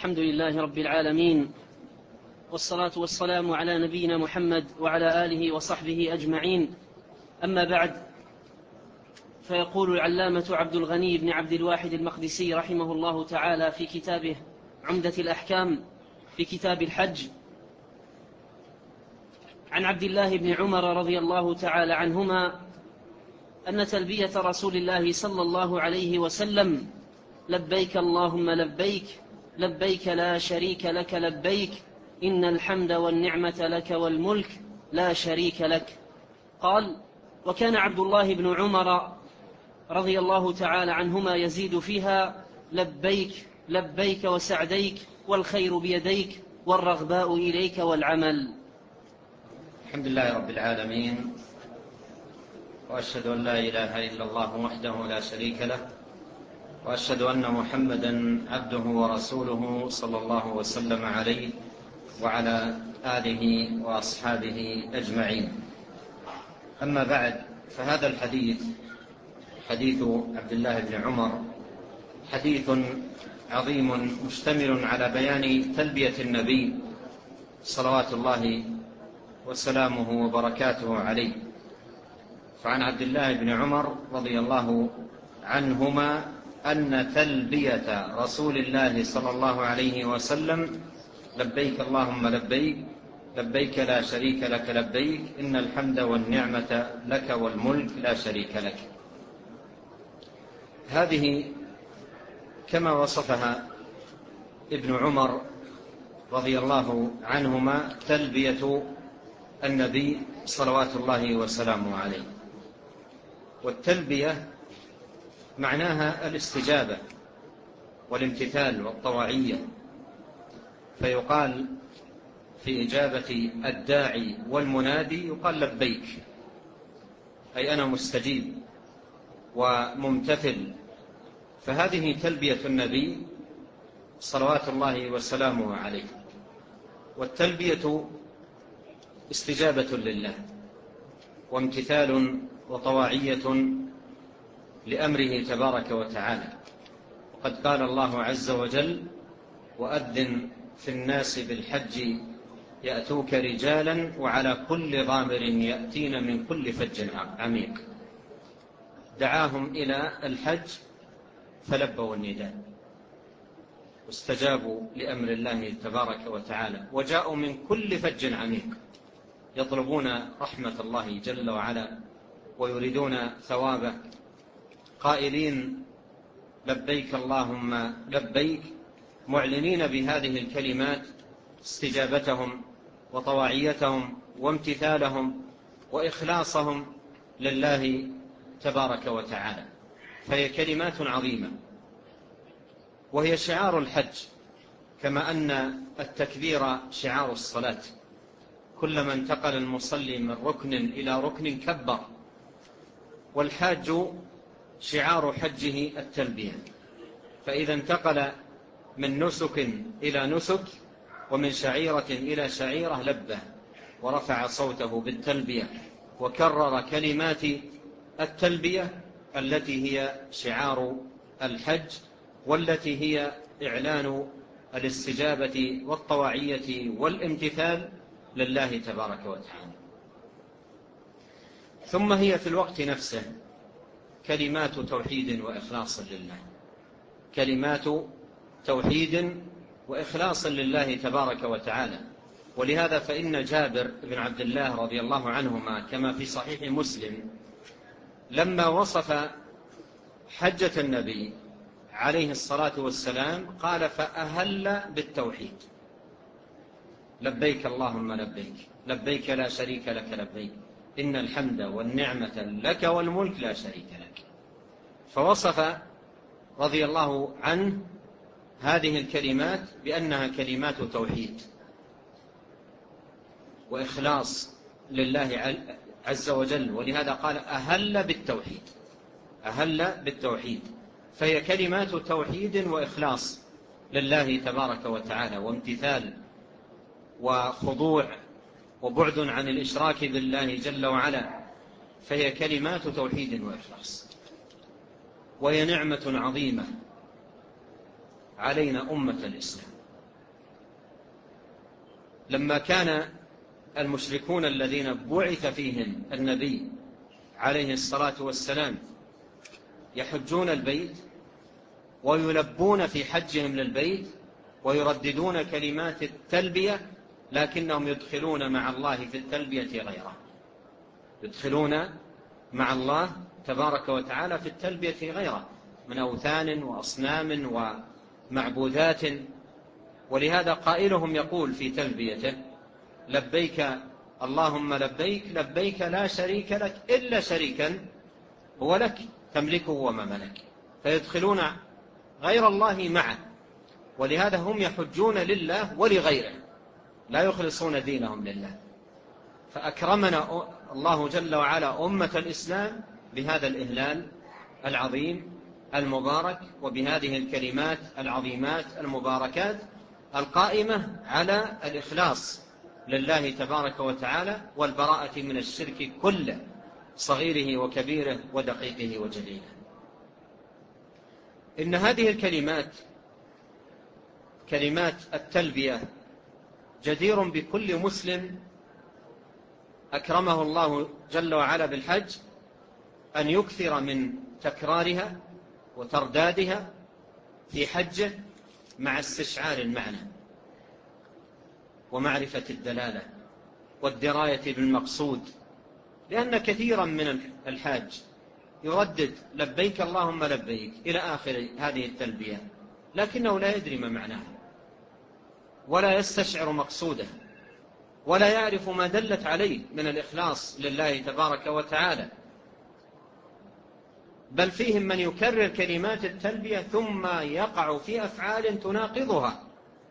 الحمد لله رب العالمين، والصلاة والسلام على نبينا محمد وعلى آله وصحبه أجمعين. أما بعد، فيقول العلامة عبد الغني بن عبد الواحد المقدسي رحمه الله تعالى في كتابه عمدة الأحكام في كتاب الحج عن عبد الله بن عمر رضي الله تعالى عنهما أن تلبية رسول الله صلى الله عليه وسلم: لبيك اللهم لبيك، لبيك لا شريك لك لبيك، إن الحمد والنعمة لك والملك لا شريك لك. قال: وكان عبد الله بن عمر رضي الله تعالى عنهما يزيد فيها: لبيك لبيك وسعديك، والخير بيديك، والرغباء إليك والعمل. الحمد لله رب العالمين، وأشهد أن لا إله إلا الله وحده لا شريك له، وأشهد أن محمدا عبده ورسوله صلى الله وسلم عليه وعلى آله وأصحابه أجمعين. أما بعد، فهذا الحديث حديث عبد الله بن عمر حديث عظيم مشتمل على بيان تلبية النبي صلوات الله وسلامه وبركاته عليه. فعن عبد الله بن عمر رضي الله عنهما أن تلبية رسول الله صلى الله عليه وسلم: لبيك اللهم لبيك، لبيك لا شريك لك لبيك، إن الحمد والنعمة لك والملك لا شريك لك. هذه كما وصفها ابن عمر رضي الله عنهما تلبية النبي صلوات الله وسلامه عليه. والتلبية معناها الاستجابة والامتثال والطواعية، فيقال في إجابة الداعي والمنادي يقال لبيك، أي أنا مستجيب وممتثل. فهذه تلبية النبي صلوات الله وسلامه عليه. والتلبية استجابة لله وامتثال وطواعية لأمره تبارك وتعالى. وقد قال الله عز وجل: وأذن في الناس بالحج يأتوك رجالا وعلى كل ضامر يأتين من كل فج عميق. دعاهم إلى الحج فلبوا النداء واستجابوا لأمر الله تبارك وتعالى، وجاءوا من كل فج عميق يطلبون رحمة الله جل وعلا ويريدون ثوابه، قائلين: لبيك اللهم لبيك، معلنين بهذه الكلمات استجابتهم وطواعيتهم وامتثالهم وإخلاصهم لله تبارك وتعالى. فهي كلمات عظيمة، وهي شعار الحج، كما أن التكبير شعار الصلاة. كلما انتقل المصلي من ركن إلى ركن كبر. والحاج شعار حجه التلبية، فإذا انتقل من نسك إلى نسك ومن شعيرة إلى شعيرة لبه ورفع صوته بالتلبية وكرر كلمات التلبية التي هي شعار الحج، والتي هي إعلان الاستجابة والطواعية والامتثال لله تبارك وتعالى. ثم هي في الوقت نفسه كلمات توحيد وإخلاص لله، كلمات توحيد وإخلاص لله تبارك وتعالى. ولهذا فإن جابر بن عبد الله رضي الله عنهما كما في صحيح مسلم لما وصف حجة النبي عليه الصلاة والسلام قال: فأهل بالتوحيد، لبيك اللهم لبيك، لبيك لا شريك لك لبيك، إن الحمد والنعمة لك والملك لا شريك لك. فوصف رضي الله عنه هذه الكلمات بأنها كلمات توحيد وإخلاص لله عز وجل، ولهذا قال: أهل بالتوحيد، أهل بالتوحيد. فهي كلمات توحيد وإخلاص لله تبارك وتعالى، وامتثال وخضوع وبعد عن الإشراك بالله جل وعلا. فهي كلمات توحيد وإخلاص، وهي نعمة عظيمة علينا أمة الإسلام، لما كان المشركون الذين بعث فيهم النبي عليه الصلاة والسلام يحجون البيت ويلبون في حجهم للبيت ويرددون كلمات التلبية، لكنهم يدخلون مع الله في التلبية غيره، يدخلون مع الله تبارك وتعالى في التلبية غيره من أوثان وأصنام ومعبودات. ولهذا قائلهم يقول في تلبيته: لبيك اللهم لبيك، لبيك لا شريك لك إلا شريكا هو لك تملكه وما ملك، فيدخلون غير الله معه. ولهذا هم يحجون لله ولغيره، لا يخلصون دينهم لله. فأكرمنا الله جل وعلا أمة الإسلام بهذا الإهلال العظيم المبارك، وبهذه الكلمات العظيمات المباركات القائمة على الإخلاص لله تبارك وتعالى والبراءة من الشرك كله، صغيره وكبيره ودقيقه وجليله. إن هذه الكلمات، كلمات التلبية، جدير بكل مسلم أكرمه الله جل وعلا بالحج أن يكثر من تكرارها وتردادها في حجه مع استشعار المعنى ومعرفة الدلالة والدراية بالمقصود. لأن كثيرا من الحاج يردد لبيك اللهم لبيك إلى آخر هذه التلبية، لكنه لا يدري ما معناها ولا يستشعر مقصوده ولا يعرف ما دلت عليه من الإخلاص لله تبارك وتعالى. بل فيهم من يكرر كلمات التلبية ثم يقع في أفعال تناقضها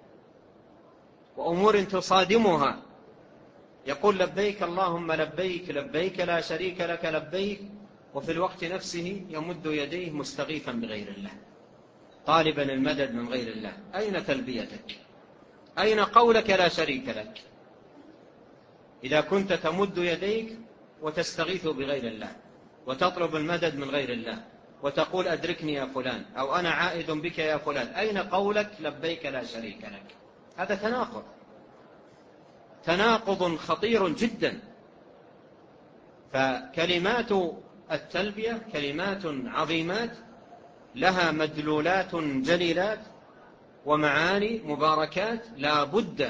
وأمور تصادمها، يقول لبيك اللهم لبيك، لبيك لا شريك لك لبيك، وفي الوقت نفسه يمد يديه مستغيثا بغير الله طالبا المدد من غير الله. أين تلبيتك؟ أين قولك لا شريك لك إذا كنت تمد يديك وتستغيث بغير الله وتطلب المدد من غير الله وتقول أدركني يا فلان أو أنا عائد بك يا فلان؟ أين قولك لبيك لا شريك لك؟ هذا تناقض خطير جدا. فكلمات التلبية كلمات عظيمات لها مدلولات جليلات ومعاني مباركات لا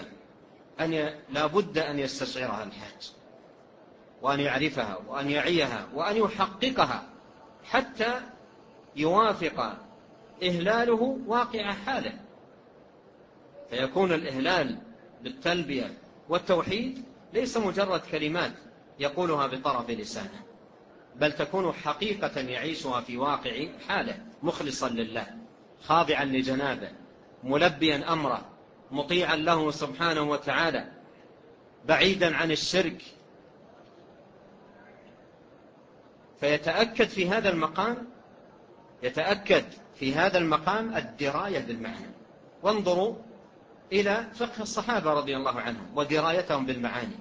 بد أن يستشعرها الحاج وأن يعرفها وأن يعيها وأن يحققها حتى يوافق إهلاله واقع حاله، فيكون الإهلال بالتلبية والتوحيد ليس مجرد كلمات يقولها بطرف لسانه، بل تكون حقيقة يعيشها في واقع حاله، مخلصا لله، خاضعا لجنابه، ملبيا أمره، مطيعا له سبحانه وتعالى، بعيدا عن الشرك. فيتأكد في هذا المقام الدراية بالمعنى. وانظروا إلى فقه الصحابة رضي الله عنهم ودرايتهم بالمعاني.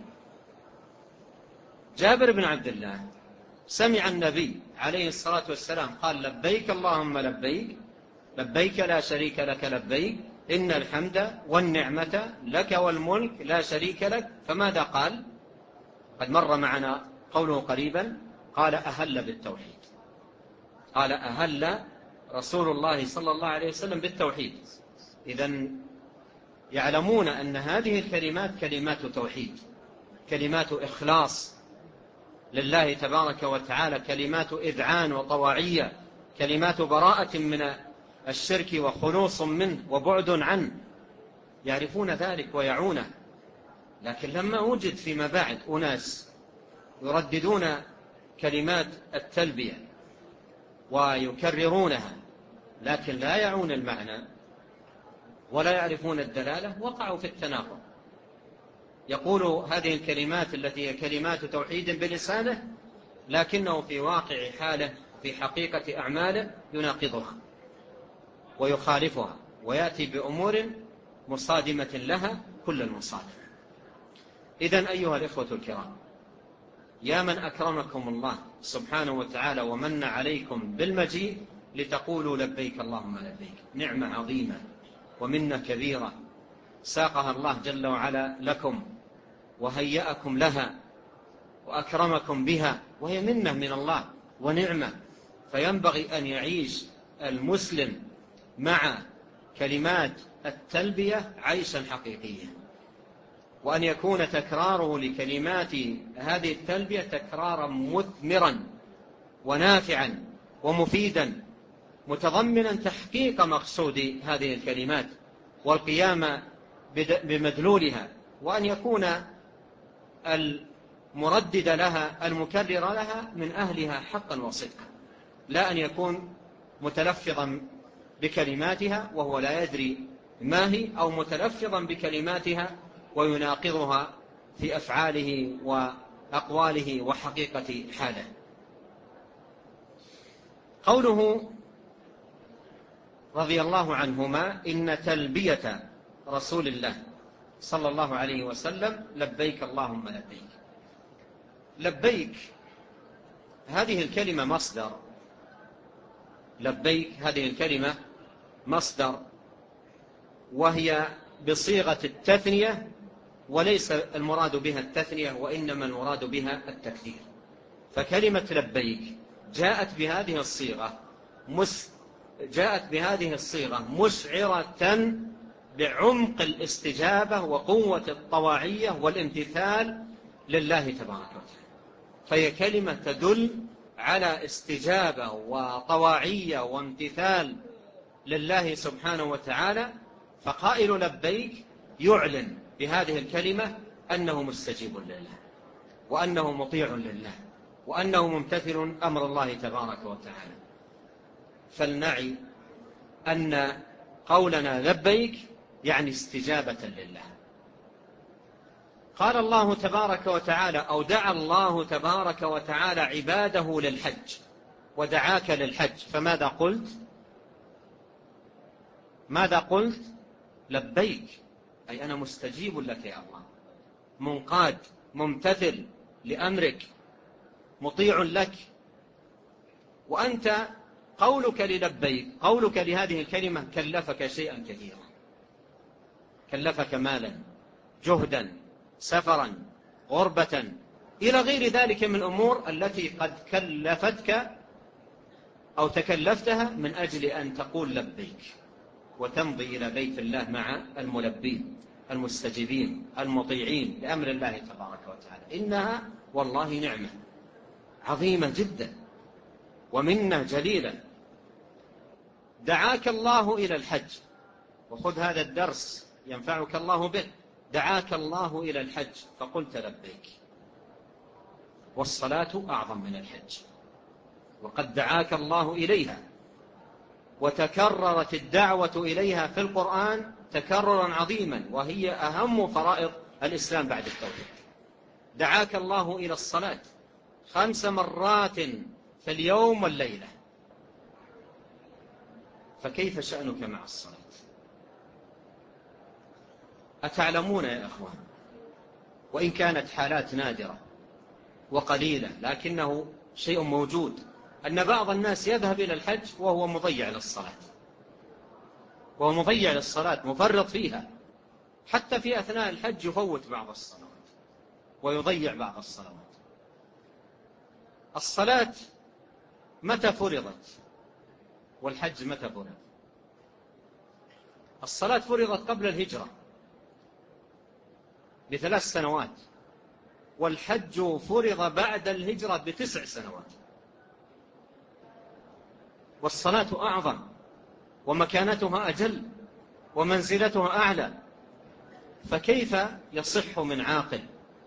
جابر بن عبد الله سمع النبي عليه الصلاة والسلام قال لبيك اللهم لبيك، لبيك لا شريك لك لبيك، إن الحمد والنعمة لك والملك لا شريك لك. فماذا قال؟ قد مر معنا قوله قريبا، قال أهل بالتوحيد. قال أهل رسول الله صلى الله عليه وسلم بالتوحيد. إذن يعلمون أن هذه الكلمات كلمات توحيد، كلمات إخلاص لله تبارك وتعالى، كلمات إذعان وطواعية، كلمات براءة من الشرك وخلوص منه وبعد عنه. يعرفون ذلك ويعونه. لكن لما وجد فيما بعد أناس يرددون كلمات التلبية ويكررونها لكن لا يعون المعنى ولا يعرفون الدلالة، وقعوا في التناقض. يقول هذه الكلمات التي هي كلمات توحيد بلسانه، لكنه في واقع حاله في حقيقة أعماله يناقضها ويخالفها ويأتي بأمور مصادمة لها كل المصادمة. إذن أيها الإخوة الكرام، يا من أكرمكم الله سبحانه وتعالى ومن عليكم بالمجيء لتقولوا لبيك اللهم لبيك، نعمة عظيمة ومنة كبيرة ساقها الله جل وعلا لكم وهيأكم لها وأكرمكم بها، وهي منة من الله ونعمة. فينبغي أن يعيش المسلم مع كلمات التلبية عيشا حقيقيا، وأن يكون تكراره لكلمات هذه التلبية تكرارا مثمرا ونافعا ومفيدا، متضمنا تحقيق مقصود هذه الكلمات والقيام بمدلولها، وأن يكون المردد لها المكرر لها من أهلها حقا وصدقا، لا أن يكون متلفظا بكلماتها وهو لا يدري ما هي، أو متلفظا بكلماتها ويناقضها في أفعاله وأقواله وحقيقة حاله. قوله رضي الله عنهما: إن تلبية رسول الله صلى الله عليه وسلم لبيك اللهم لبيك. لبيك هذه الكلمة مصدر، لبيك هذه الكلمة مصدر، وهي بصيغة التثنية، وليس المراد بها التثنية، وإنما المراد بها التكثير. فكلمة لبيك جاءت بهذه الصيغة مشعرة بعمق الاستجابة وقوة الطواعية والامتثال لله تبارك وتعالى، فهي كلمة تدل على استجابة وطواعية وامتثال لله سبحانه وتعالى. فقائل لبيك يعلن بهذه الكلمة أنه مستجيب لله، وأنه مطيع لله، وأنه ممتثل أمر الله تبارك وتعالى. فلنعي أن قولنا لبيك يعني استجابة لله. قال الله تبارك وتعالى، أو دعا الله تبارك وتعالى عباده للحج، ودعاك للحج، فماذا قلت؟ ماذا قلت؟ لبيك، أي أنا مستجيب لك يا الله، منقاد ممتثل لأمرك، مطيع لك. وأنت قولك للبيك، قولك لهذه الكلمة كلفك شيئا كثيرا، كلفك مالا، جهدا، سفرا، غربة، إلى غير ذلك من الأمور التي قد كلفتك أو تكلفتها من أجل أن تقول لبيك وتمضي إلى بيت الله مع الملبين المستجيبين المطيعين لأمر الله تبارك وتعالى. إنها والله نعمة عظيمة جدا ومنة جليلة. دعاك الله إلى الحج، وخذ هذا الدرس ينفعك الله به. دعاك الله إلى الحج فقلت لبيك، والصلاة أعظم من الحج، وقد دعاك الله إليها، وتكررت الدعوة إليها في القرآن تكررا عظيما، وهي أهم فرائض الإسلام بعد التوحيد. دعاك الله إلى الصلاة 5 مرات في اليوم والليلة، فكيف شأنك مع الصلاة؟ أتعلمون يا أخوان، وإن كانت حالات نادرة وقليلة لكنه شيء موجود، أن بعض الناس يذهب إلى الحج وهو مضيع للصلاة، وهو مضيع للصلاة مفرط فيها، حتى في أثناء الحج يفوت بعض الصلوات ويضيع بعض الصلوات. الصلاة متى فرضت والحج متى فرض؟ الصلاة فرضت قبل الهجرة ب3 سنوات، والحج فرض بعد الهجرة ب9 سنوات. والصلاة أعظم ومكانتها أجل ومنزلتها أعلى، فكيف يصح من عاقل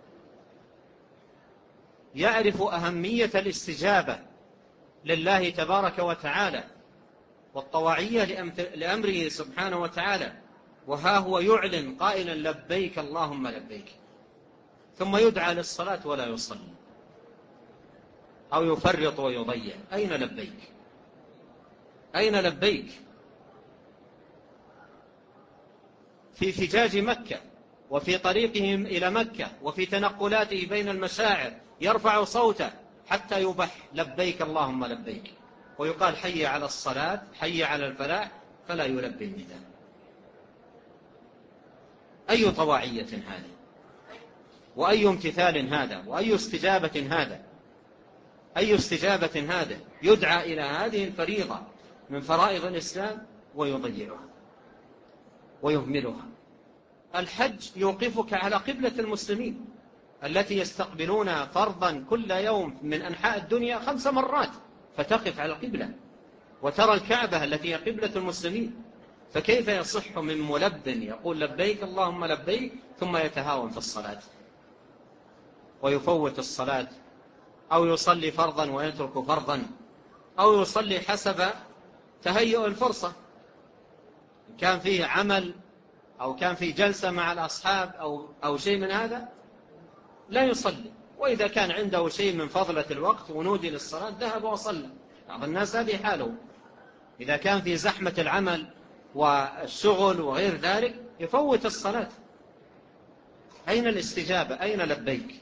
يعرف أهمية الاستجابة لله تبارك وتعالى والطواعية لأمره سبحانه وتعالى، وها هو يعلن قائلا لبيك اللهم لبيك، ثم يدعى للصلاة ولا يصلي أو يفرط ويضيع؟ أين لبيك؟ أين لبيك؟ في فجاج مكة وفي طريقهم إلى مكة وفي تنقلاته بين المشاعر يرفع صوته حتى يبح لبيك اللهم لبيك، ويقال حي على الصلاة حي على الفلاح، فلا يلبي النداء. أي طواعية هذا، وأي امتثال هذا، وأي استجابة هذا، أي استجابة هذا؟ يدعى إلى هذه الفريضة من فرائض الإسلام ويضيعها ويهملها. الحج يوقفك على قبلة المسلمين التي يستقبلون فرضا كل يوم من أنحاء الدنيا 5 مرات، فتقف على القبلة وترى الكعبة التي هي قبلة المسلمين. فكيف يصح من ملب يقول لبيك اللهم لبيك ثم يتهاون في الصلاة ويفوت الصلاة، أو يصلي فرضا ويترك فرضا، أو يصلي حسب تهيئ الفرصة، كان فيه عمل أو كان فيه جلسة مع الأصحاب أو شيء من هذا لا يصلي، وإذا كان عنده شيء من فضلة الوقت ونودي للصلاة ذهب وصلى. بعض الناس هذه حاله، إذا كان في زحمة العمل والشغل وغير ذلك يفوت الصلاة. أين الاستجابة؟ أين لبيك؟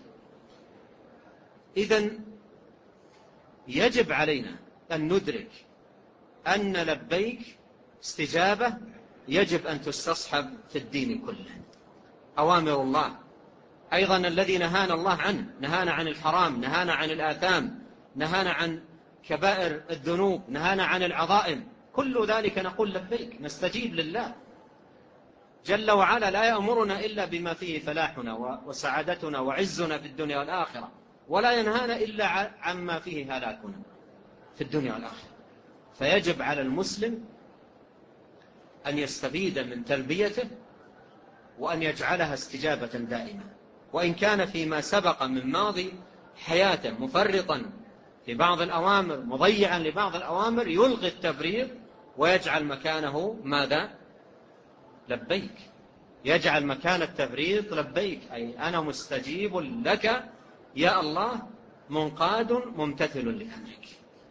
إذن يجب علينا أن ندرك أن لبيك استجابة يجب أن تستصحب في الدين كله. أوامر الله أيضا الذي نهانا الله عنه، نهانا عن الحرام، نهانا عن الآثام، نهانا عن كبائر الذنوب، نهانا عن العظائم، كل ذلك نقول لبيك، نستجيب لله جل وعلا. لا يأمرنا إلا بما فيه فلاحنا وسعادتنا وعزنا في الدنيا والآخرة، ولا ينهانا إلا عما فيه هلاكنا في الدنيا والآخرة. فيجب على المسلم أن يستفيد من تلبيته وأن يجعلها استجابة دائمة، وإن كان فيما سبق من ماضي حياته مفرطا في بعض الأوامر، مضيعا لبعض الأوامر، يلغي التفريط ويجعل مكانه ماذا؟ لبيك. يجعل مكان التفريط لبيك، أي أنا مستجيب لك يا الله، منقاد ممتثل لأمرك.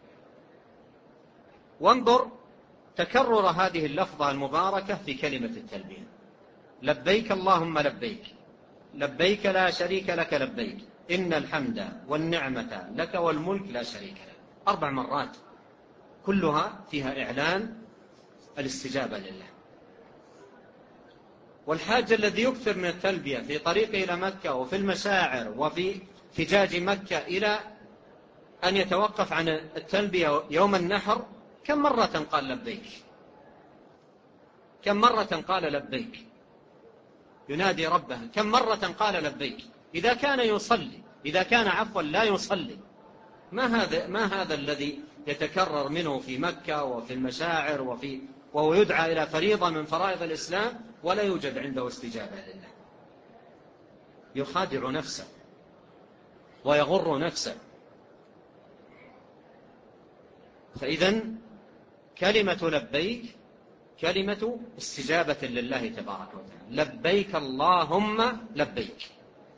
وانظر تكرر هذه اللفظة المباركة في كلمة التلبية: لبيك اللهم لبيك، لبيك لا شريك لك لبيك، إن الحمد والنعمة لك والملك لا شريك لك. 4 مرات كلها فيها إعلان الاستجابة لله. والحاج الذي يكثر من التلبية في طريقه إلى مكة وفي المشاعر وفي فجاج مكة إلى أن يتوقف عن التلبية يوم النحر، كم مرة قال لبيك؟ كم مرة قال لبيك؟ ينادي ربه كم مرة قال لبيك؟ إذا كان يصلي، إذا كان عفوا لا يصلي، ما هذا الذي يتكرر منه في مكة وفي المشاعر وهو يدعى إلى فريضة من فرائض الإسلام ولا يوجد عنده استجابة لله؟ يخادع نفسه ويغر نفسه. فإذن كلمة لبيك كلمة استجابة لله تبارك وتعالى. لبيك اللهم لبيك.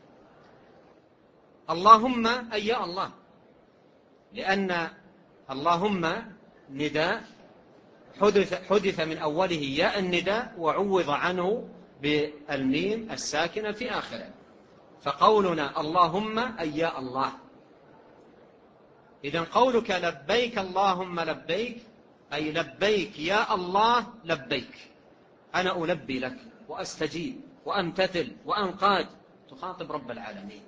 اللهم أي يا الله، لأن اللهم نداء حدث من أوله ياء النداء وعوض عنه بالميم الساكنة في آخره، فقولنا اللهم أي يا الله. إذن قولك لبيك اللهم لبيك أي لبيك يا الله لبيك، أنا ألبي لك وأستجيب وأمتثل وأنقاد. تخاطب رب العالمين.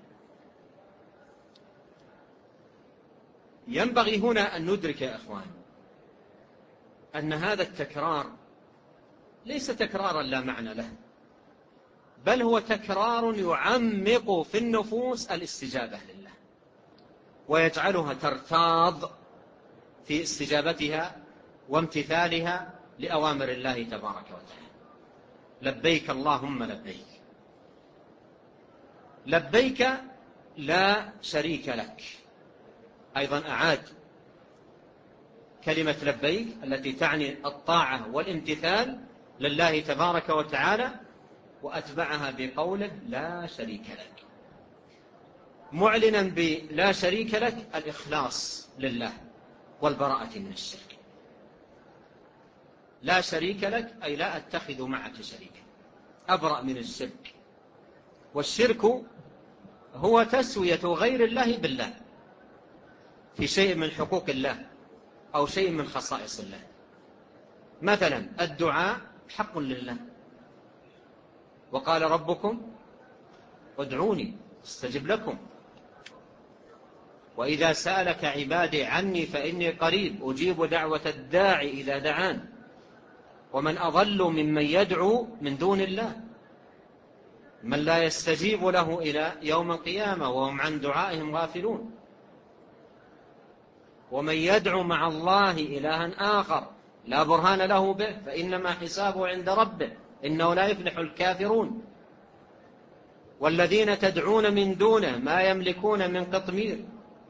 ينبغي هنا أن ندرك يا إخوان أن هذا التكرار ليس تكرارا لا معنى له، بل هو تكرار يعمق في النفوس الاستجابة لله ويجعلها ترتاض في استجابتها وامتثالها لأوامر الله تبارك وتعالى. لبيك اللهم لبيك. لبيك لا شريك لك. أيضا أعاد كلمة لبيك التي تعني الطاعة والامتثال لله تبارك وتعالى، وأتبعها بقوله لا شريك لك، معلنا بلا شريك لك الإخلاص لله والبراءة من الشرك. لا شريك لك أي لا أتخذ معك شريكا، أبرأ من الشرك. والشرك هو تسوية غير الله بالله في شيء من حقوق الله أو شيء من خصائص الله. مثلا الدعاء حق لله، وقال ربكم ادعوني استجب لكم. وإذا سألك عبادي عني فإني قريب أجيب دعوة الداعي إذا دعان ومن أضل ممن يدعو من دون الله من لا يستجيب له إلى يوم القيامة وهم عن دعائهم غافلون. ومن يدعو مع الله إلها آخر لا برهان له به فإنما حسابه عند ربه إنه لا يفلح الكافرون. والذين تدعون من دونه ما يملكون من قطمير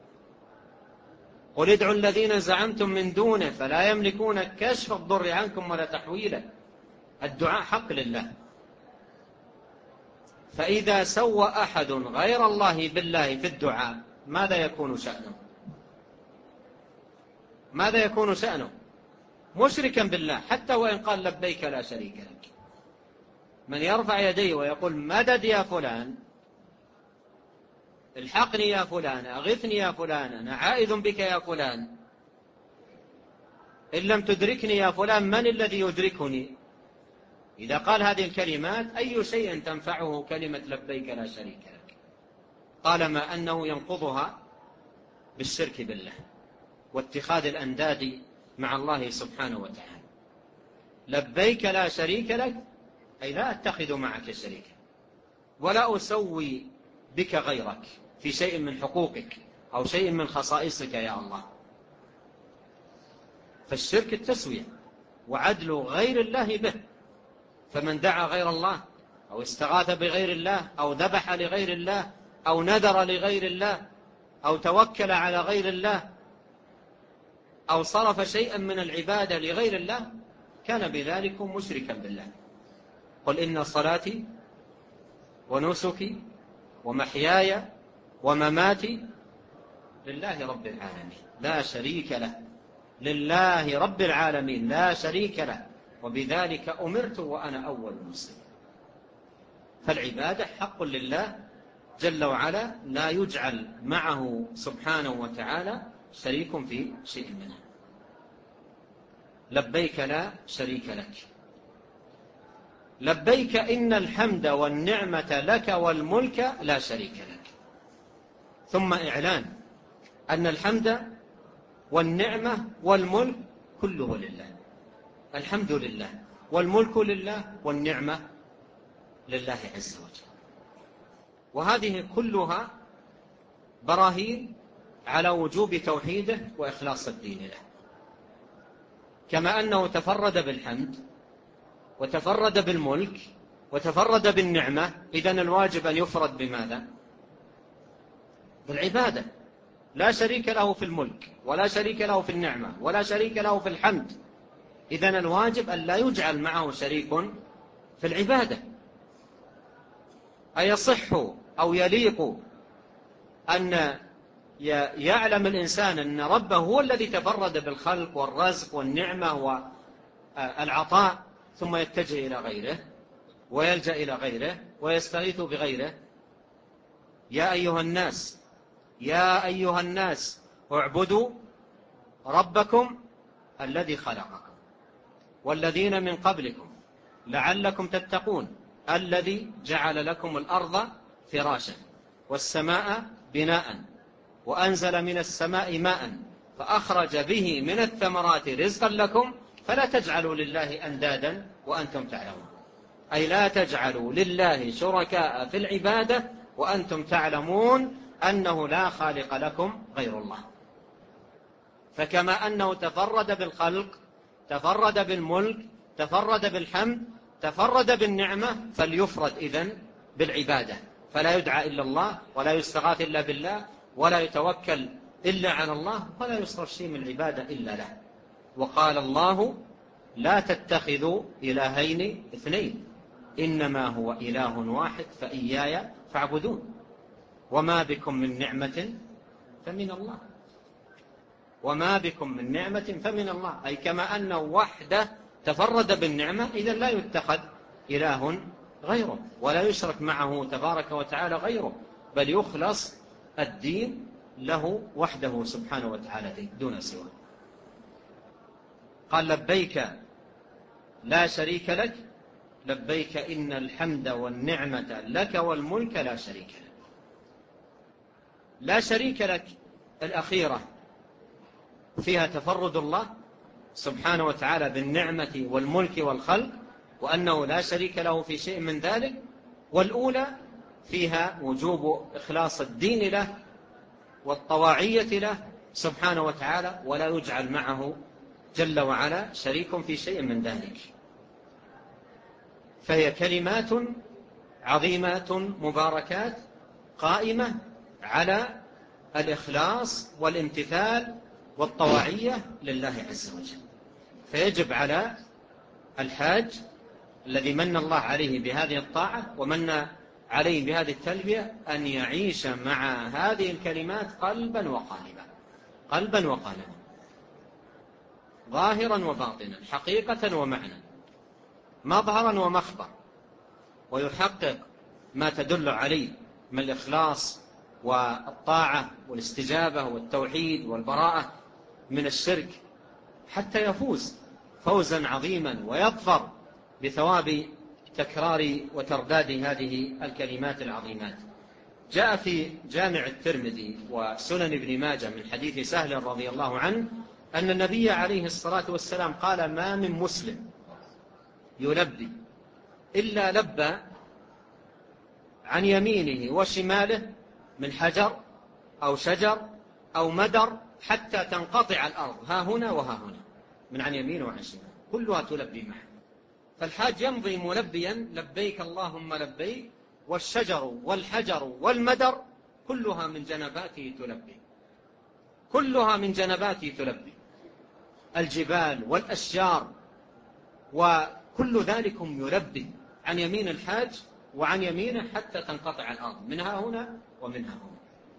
قل ادعوا الذين زعمتم من دونه فلا يملكون كشف الضر عنكم ولا تحويله. الدعاء حق لله. فإذا سوى أحد غير الله بالله في الدعاء ماذا يكون شأنه؟ ماذا يكون شأنه؟ مشركا بالله حتى وإن قال لبيك لا شريك لك. من يرفع يديه ويقول مدد يا فلان، الحقني يا فلان، أغثني يا فلان، أنا عائذ بك يا فلان، إن لم تدركني يا فلان من الذي يدركني؟ إذا قال هذه الكلمات أي شيء تنفعه كلمة لبيك لا شريك لك؟ طالما أنه ينقضها بالشرك بالله واتخاذ الأنداد مع الله سبحانه وتعالى. لبيك لا شريك لك أي لا أتخذ معك شريكا ولا أسوي بك غيرك في شيء من حقوقك أو شيء من خصائصك يا الله. فالشرك التسوية وعدل غير الله به. فمن دعا غير الله أو استغاث بغير الله أو ذبح لغير الله أو نذر لغير الله أو توكل على غير الله أو صرف شيئا من العبادة لغير الله كان بذلك مشركا بالله. قل إن صلاتي ونسكي ومحياي ومماتي لله رب العالمين لا شريك له. لله رب العالمين لا شريك له وبذلك أمرت وأنا أول المسلمين. فالعبادة حق لله جل وعلا لا يجعل معه سبحانه وتعالى شريك في شيء منه. لبيك لا شريك لك. لبيك إن الحمد والنعمة لك والملك لا شريك لك. ثم إعلان أن الحمد والنعمة والملك كله لله. الحمد لله والملك لله والنعمة لله عز وجل. وهذه كلها براهين على وجوب توحيده وإخلاص الدين له. كما أنه تفرد بالحمد وتفرد بالملك وتفرد بالنعمة، إذن الواجب أن يفرد بماذا؟ بالعبادة. لا شريك له في الملك ولا شريك له في النعمة ولا شريك له في الحمد. إذن الواجب أن لا يجعل معه شريك في العبادة. أيصح أو يليق أن يعلم الإنسان أن ربه هو الذي تفرد بالخلق والرزق والنعمة والعطاء ثم يتجه إلى غيره ويلجأ إلى غيره ويستغيث بغيره؟ يا أيها الناس اعبدوا ربكم الذي خلقكم والذين من قبلكم لعلكم تتقون الذي جعل لكم الأرض فراشا والسماء بناء وأنزل من السماء ماء فأخرج به من الثمرات رزقا لكم فلا تجعلوا لله أندادا وأنتم تعلمون. أي لا تجعلوا لله شركاء في العبادة وأنتم تعلمون أنه لا خالق لكم غير الله. فكما أنه تفرد بالخلق، تفرد بالملك، تفرد بالحمد، تفرد بالنعمة، فليفرد إذن بالعبادة. فلا يدعى إلا الله ولا يستغاث إلا بالله ولا يتوكل إلا على الله ولا يصرف شيء من العبادة إلا له. وقال الله لا تتخذوا إلهين اثنين إنما هو إله واحد فإياي فاعبدون وما بكم من نعمة فمن الله. وما بكم من نعمة فمن الله. أي كما أنه وحده تفرد بالنعمة إذن لا يتخذ إله غيره ولا يشرك معه تبارك وتعالى غيره، بل يخلص الدين له وحده سبحانه وتعالى دون سواه. قال لبيك لا شريك لك لبيك إن الحمد والنعمة لك والملك لا شريك لك. لا شريك لك الأخيرة فيها تفرد الله سبحانه وتعالى بالنعمة والملك والخلق، وأنه لا شريك له في شيء من ذلك. والأولى فيها وجوب إخلاص الدين له والطواعية له سبحانه وتعالى، ولا يجعل معه جل وعلا شريك في شيء من ذلك. فهي كلمات عظيمات مباركات قائمة على الإخلاص والامتثال والطواعية لله عز وجل. فيجب على الحاج الذي من الله عليه بهذه الطاعة ومن عليه بهذه التلبية أن يعيش مع هذه الكلمات قلبا وقالبا، قلبا وقالبا، ظاهرا وباطنا، حقيقة ومعنى، مظهرا ومخبر، ويحقق ما تدل عليه من الإخلاص والطاعة والاستجابة والتوحيد والبراءة من الشرك، حتى يفوز فوزا عظيما ويظفر بثواب تكرار وترداد هذه الكلمات العظيمات. جاء في جامع الترمذي وسنن ابن ماجه من حديث سهل رضي الله عنه أن النبي عليه الصلاة والسلام قال: ما من مسلم يلبي إلا لبى عن يمينه وشماله من حجر أو شجر أو مدر حتى تنقطع الأرض ها هنا وها هنا، من عن يمينه وعن شماله، كلها تلبي معه. فالحاج يمضي ملبيا لبيك اللهم لبيك، والشجر والحجر والمدر كلها من جنباته تلبي، كلها من جنباته تلبي، الجبال والأشجار وكل ذلك يلبي عن يمين الحاج وعن يمينه حتى تنقطع الأرض منها هنا ومنها هنا.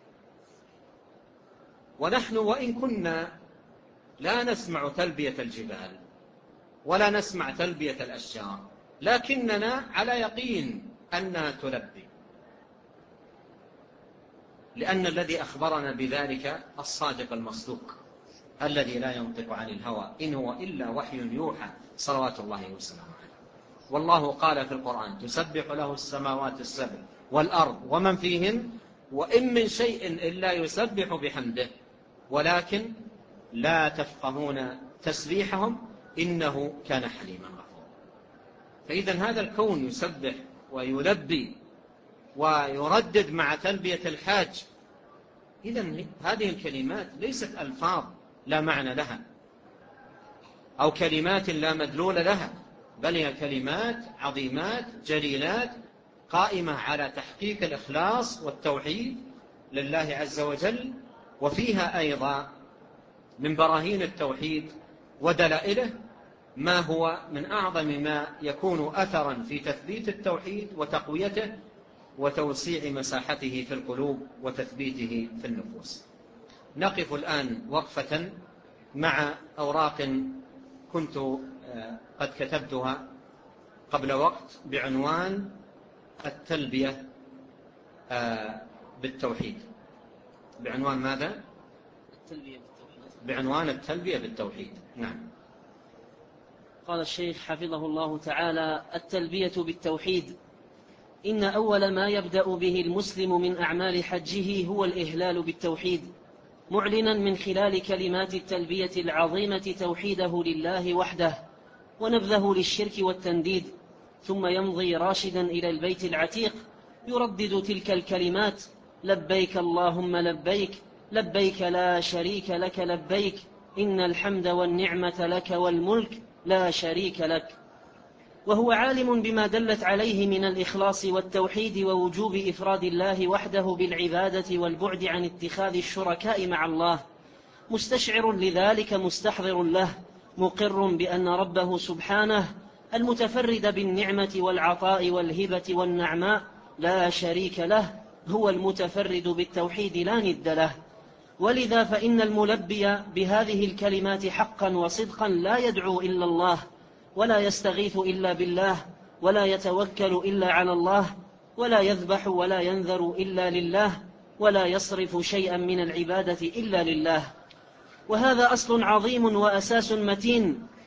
ونحن وإن كنا لا نسمع تلبية الجبال ولا نسمع تلبية الأشجار، لكننا على يقين أنها تلبي، لأن الذي أخبرنا بذلك الصادق المصدوق الذي لا ينطق عن الهوى إن هو إلا وحي يوحى صلوات الله وسلامه عليه. والله قال في القرآن: تسبح له السماوات السبع والأرض ومن فيهن وإن من شيء إلا يسبح بحمده ولكن لا تفقهون تسبيحهم إنه كان حليما غفورا. فإذا هذا الكون يسبح ويلبي ويردد مع تلبية الحاج. إذن هذه الكلمات ليست ألفاظ لا معنى لها أو كلمات لا مدلول لها، بل هي كلمات عظيمات جليلات قائمة على تحقيق الإخلاص والتوحيد لله عز وجل. وفيها أيضا من براهين التوحيد ودلائله ما هو من أعظم ما يكون أثرا في تثبيت التوحيد وتقويته وتوسيع مساحته في القلوب وتثبيته في النفوس. نقف الآن وقفة مع أوراق كنت قد كتبتها قبل وقت بعنوان التلبية بالتوحيد. بعنوان ماذا؟ بعنوان التلبية بالتوحيد. نعم. قال الشيخ حفظه الله تعالى: التلبية بالتوحيد. إن أول ما يبدأ به المسلم من أعمال حجه هو الإهلال بالتوحيد، معلنا من خلال كلمات التلبية العظيمة توحيده لله وحده ونبذه للشرك والتنديد، ثم يمضي راشدا إلى البيت العتيق يردد تلك الكلمات: لبيك اللهم لبيك، لبيك لا شريك لك لبيك، إن الحمد والنعمة لك والملك لا شريك لك. وهو عالم بما دلت عليه من الإخلاص والتوحيد ووجوب إفراد الله وحده بالعبادة والبعد عن اتخاذ الشركاء مع الله، مستشعر لذلك مستحضر له، مقر بأن ربه سبحانه المتفرد بالنعمة والعطاء والهبة والنعماء لا شريك له هو المتفرد بالتوحيد لا ند له. ولذا فإن الملبي بهذه الكلمات حقا وصدقا لا يدعو إلا الله، ولا يستغيث إلا بالله، ولا يتوكل إلا على الله، ولا يذبح ولا ينذر إلا لله، ولا يصرف شيئا من العبادة إلا لله. وهذا أصل عظيم وأساس متين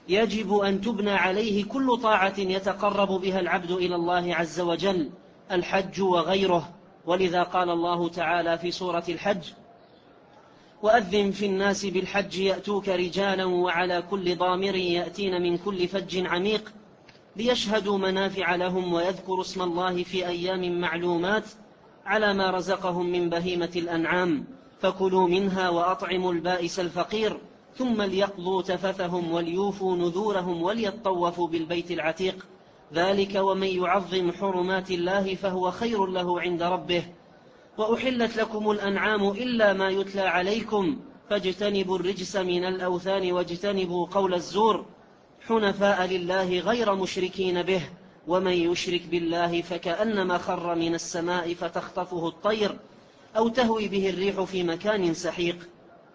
يجب أن تبنى عليه كل طاعة يتقرب بها العبد إلى الله عز وجل، الحج وغيره. ولذا قال الله تعالى في سورة الحج: وأذن في الناس بالحج يأتوك رجالا وعلى كل ضامر يأتين من كل فج عميق ليشهدوا منافع لهم ويذكروا اسم الله في أيام معلومات على ما رزقهم من بهيمة الأنعام فكلوا منها وأطعموا البائس الفقير ثم ليقضوا تفثهم وليوفوا نذورهم وليطوفوا بالبيت العتيق ذلك ومن يعظم حرمات الله فهو خير له عند ربه. وأحلت لكم الأنعام إلا ما يتلى عليكم فاجتنبوا الرجس من الأوثان واجتنبوا قول الزور حنفاء لله غير مشركين به ومن يشرك بالله فكأنما خر من السماء فتخطفه الطير أو تهوي به الريح في مكان سحيق.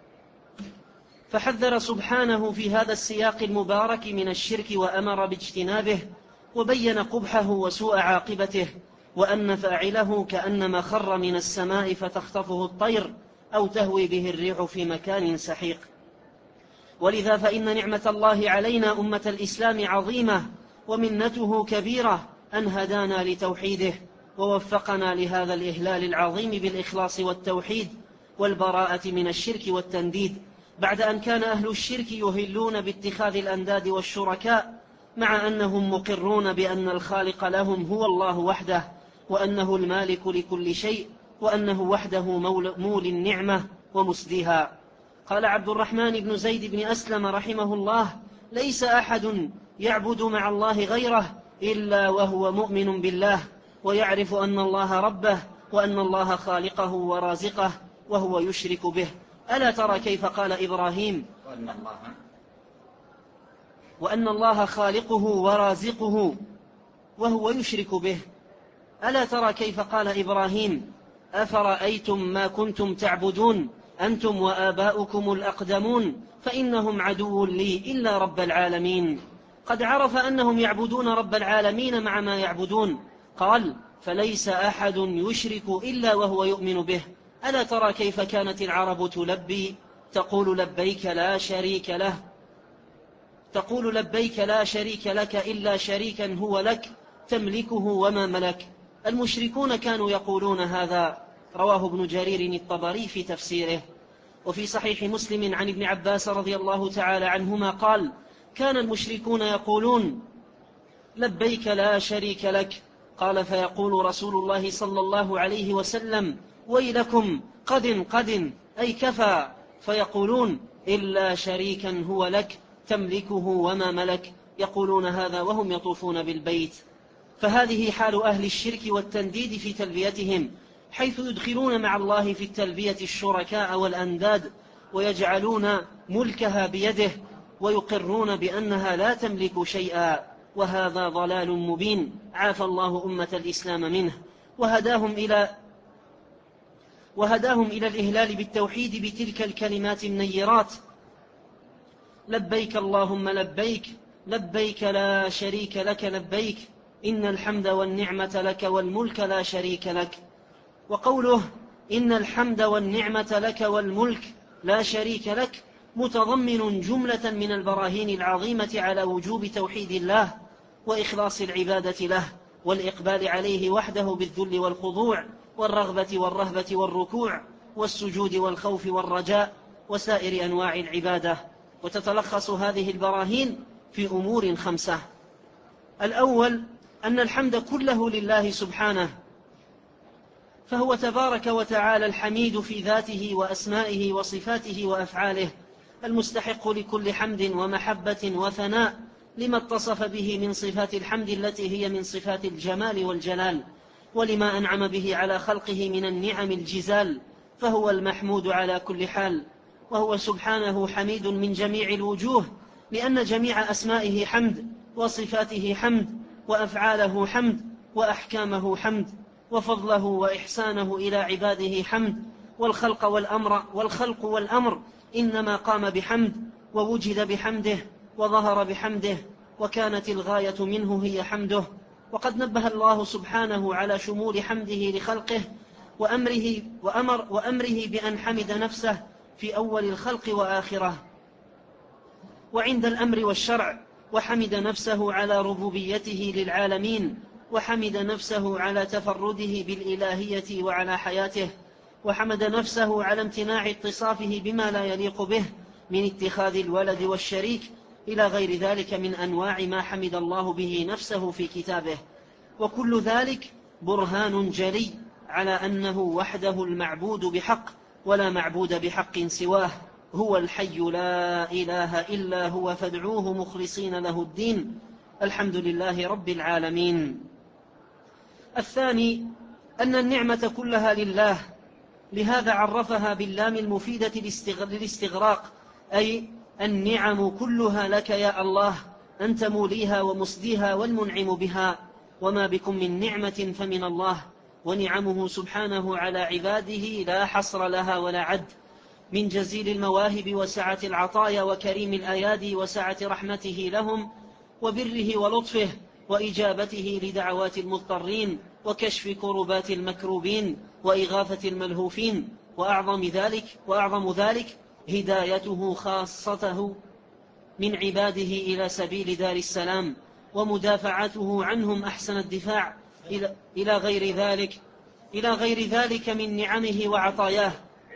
فحذر سبحانه في هذا السياق المبارك من الشرك وأمر باجتنابه وبين قبحه وسوء عاقبته وأن فاعله كأنما خر من السماء فتخطفه الطير أو تهوي به الريح في مكان سحيق. ولذا فإن نعمة الله علينا أمة الإسلام عظيمة ومنته كبيرة أن هدانا لتوحيده ووفقنا لهذا الإهلال العظيم بالإخلاص والتوحيد والبراءة من الشرك والتنديد، بعد أن كان أهل الشرك يهلون باتخاذ الأنداد والشركاء مع أنهم مقرون بأن الخالق لهم هو الله وحده وأنه المالك لكل شيء وأنه وحده مولي النعمة ومسديها. قال عبد الرحمن بن زيد بن أسلم رحمه الله: ليس أحد يعبد مع الله غيره إلا وهو مؤمن بالله ويعرف أن الله ربه وأن الله خالقه ورازقه وهو يشرك به. ألا ترى كيف قال إبراهيم وأن الله خالقه ورازقه وهو يشرك به. ألا ترى كيف قال إبراهيم: أفرأيتم ما كنتم تعبدون أنتم وآباؤكم الأقدمون فإنهم عدو لي إلا رب العالمين. قد عرف أنهم يعبدون رب العالمين مع ما يعبدون، قال: فليس أحد يشرك إلا وهو يؤمن به. ألا ترى كيف كانت العرب تلبي تقول لبيك لا شريك له، تقول لبيك لا شريك لك إلا شريكا هو لك تملكه وما ملك. المشركون كانوا يقولون هذا، رواه ابن جرير الطبري في تفسيره. وفي صحيح مسلم عن ابن عباس رضي الله تعالى عنهما قال: كان المشركون يقولون لبيك لا شريك لك، قال: فيقول رسول الله صلى الله عليه وسلم: ويلكم قد أي كفى، فيقولون: إلا شريكا هو لك تملكه وما ملك. يقولون هذا وهم يطوفون بالبيت. فهذه حال أهل الشرك والتنديد في تلبيتهم، حيث يدخلون مع الله في التلبية الشركاء والأنداد ويجعلون ملكها بيده ويقرون بأنها لا تملك شيئا، وهذا ضلال مبين عافى الله أمة الإسلام منه وهداهم إلى الإهلال بالتوحيد بتلك الكلمات النيرات: لبيك اللهم لبيك لبيك لا شريك لك لبيك إن الحمد والنعمة لك والملك لا شريك لك. وقوله إن الحمد والنعمة لك والملك لا شريك لك متضمن جملة من البراهين العظيمة على وجوب توحيد الله وإخلاص العبادة له والإقبال عليه وحده بالذل والخضوع والرغبة والرهبة والركوع والسجود والخوف والرجاء وسائر أنواع العبادة. وتتلخص هذه البراهين في أمور 5: الأول أن الحمد كله لله سبحانه، فهو تبارك وتعالى الحميد في ذاته وأسمائه وصفاته وأفعاله، المستحق لكل حمد ومحبة وثناء لما اتصف به من صفات الحمد التي هي من صفات الجمال والجلال، ولما أنعم به على خلقه من النعم الجزال، فهو المحمود على كل حال. وهو سبحانه حميد من جميع الوجوه، لأن جميع أسمائه حمد وصفاته حمد وأفعاله حمد وأحكامه حمد وفضله وإحسانه إلى عباده حمد. والخلق والأمر إنما قام بحمد ووجد بحمده وظهر بحمده، وكانت الغاية منه هي حمده. وقد نبه الله سبحانه على شمول حمده لخلقه وأمره بأن حمد نفسه في أول الخلق وآخره. وعند الأمر والشرع، وحمد نفسه على ربوبيته للعالمين، وحمد نفسه على تفرده بالإلهية وعلى حياته، وحمد نفسه على امتناع اتصافه بما لا يليق به من اتخاذ الولد والشريك إلى غير ذلك من أنواع ما حمد الله به نفسه في كتابه. وكل ذلك برهان جلي على أنه وحده المعبود بحق، ولا معبود بحق سواه، هو الحي لا إله إلا هو فادعوه مخلصين له الدين، الحمد لله رب العالمين. الثاني أن النعمة كلها لله، لهذا عرفها باللام المفيدة للاستغراق، أي النعم كلها لك يا الله، أنت موليها ومسديها والمنعم بها، وما بكم من نعمة فمن الله، ونعمه سبحانه على عباده لا حصر لها ولا عد، من جزيل المواهب وسعة العطايا وكريم الأيادي وسعة رحمته لهم وبره ولطفه وإجابته لدعوات المضطرين وكشف كربات المكروبين وإغاثة الملهوفين، وأعظم ذلك هدايته خاصته من عباده إلى سبيل دار السلام، ومدافعته عنهم أحسن الدفاع إلى غير ذلك من نعمه وعطاياه.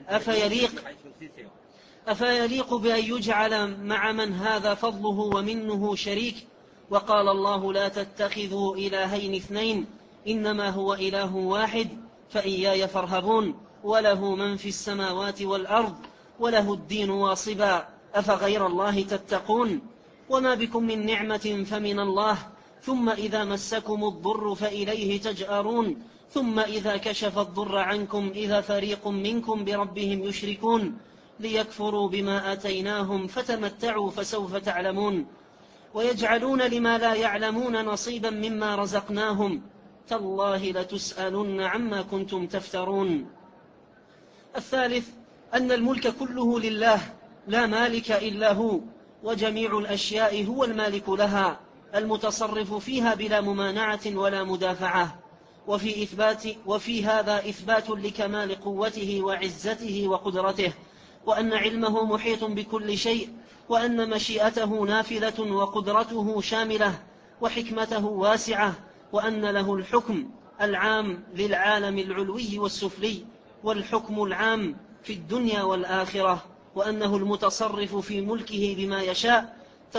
أفيليق بأن يجعل مع من هذا فضله ومنه شريك؟ وقال الله لا تتخذوا إلهين اثنين إنما هو إله واحد فإياي فارهبون، وله من في السماوات والأرض وله الدين واصبا أفغير الله تتقون. وما بكم من نعمة فمن الله، ثم إذا مسكم الضر فإليه تجأرون، ثم إذا كشف الضر عنكم إذا فريق منكم بربهم يشركون، ليكفروا بما آتيناهم فتمتعوا فسوف تعلمون، ويجعلون لما لا يعلمون نصيبا مما رزقناهم، تالله لتسألن عما كنتم تفترون. الثالث أن الملك كله لله لا مالك إلا هو، وجميع الأشياء هو المالك لها المتصرف فيها بلا ممانعة ولا مدافعة، وفي هذا إثبات لكمال قوته وعزته وقدرته، وأن علمه محيط بكل شيء، وأن مشيئته نافذة وقدرته شاملة وحكمته واسعة، وأن له الحكم العام للعالم العلوي والسفلي والحكم العام في الدنيا والآخرة، وأنه المتصرف في ملكه بما يشاء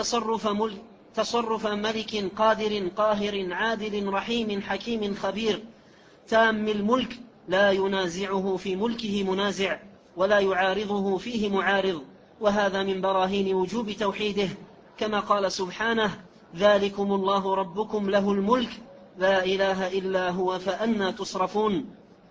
تصرف ملك قادر قاهر عادل رحيم حكيم خبير تام الملك، لا ينازعه في ملكه منازع ولا يعارضه فيه معارض، وهذا من براهين وجوب توحيده، كما قال سبحانه ذلكم الله ربكم له الملك لا إله إلا هو فأنى تصرفون.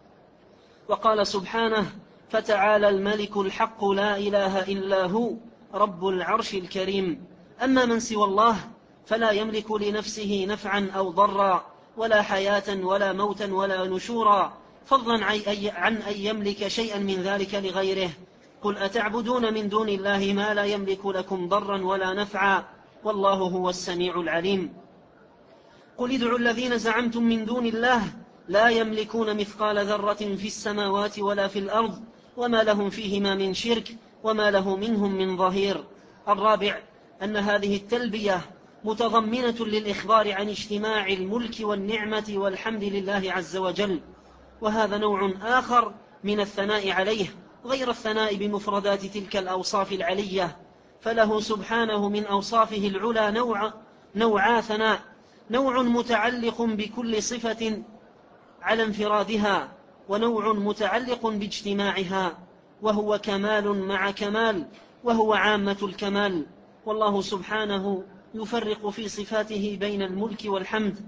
وقال سبحانه فتعالى الملك الحق لا إله إلا هو رب العرش الكريم. أما من سوى الله فلا يملك لنفسه نفعا أو ضرا ولا حياة ولا موتا ولا نشورا، فضلا عن أن يملك شيئا من ذلك لغيره. قل أتعبدون من دون الله ما لا يملك لكم ضرا ولا نفعا والله هو السميع العليم. قل ادعوا الذين زعمتم من دون الله لا يملكون مثقال ذرة في السماوات ولا في الأرض وما لهم فيهما من شرك وما له منهم من ظهير. الرابع أن هذه التلبية متضمنة للإخبار عن اجتماع الملك والنعمة والحمد لله عز وجل، وهذا نوع آخر من الثناء عليه غير الثناء بمفردات تلك الأوصاف العلية، فله سبحانه من أوصافه العلى نوعا ثناء، نوع متعلق بكل صفة على انفرادها، ونوع متعلق باجتماعها، وهو كمال مع كمال، وهو عامة الكمال. والله سبحانه يفرق في صفاته بين الملك والحمد،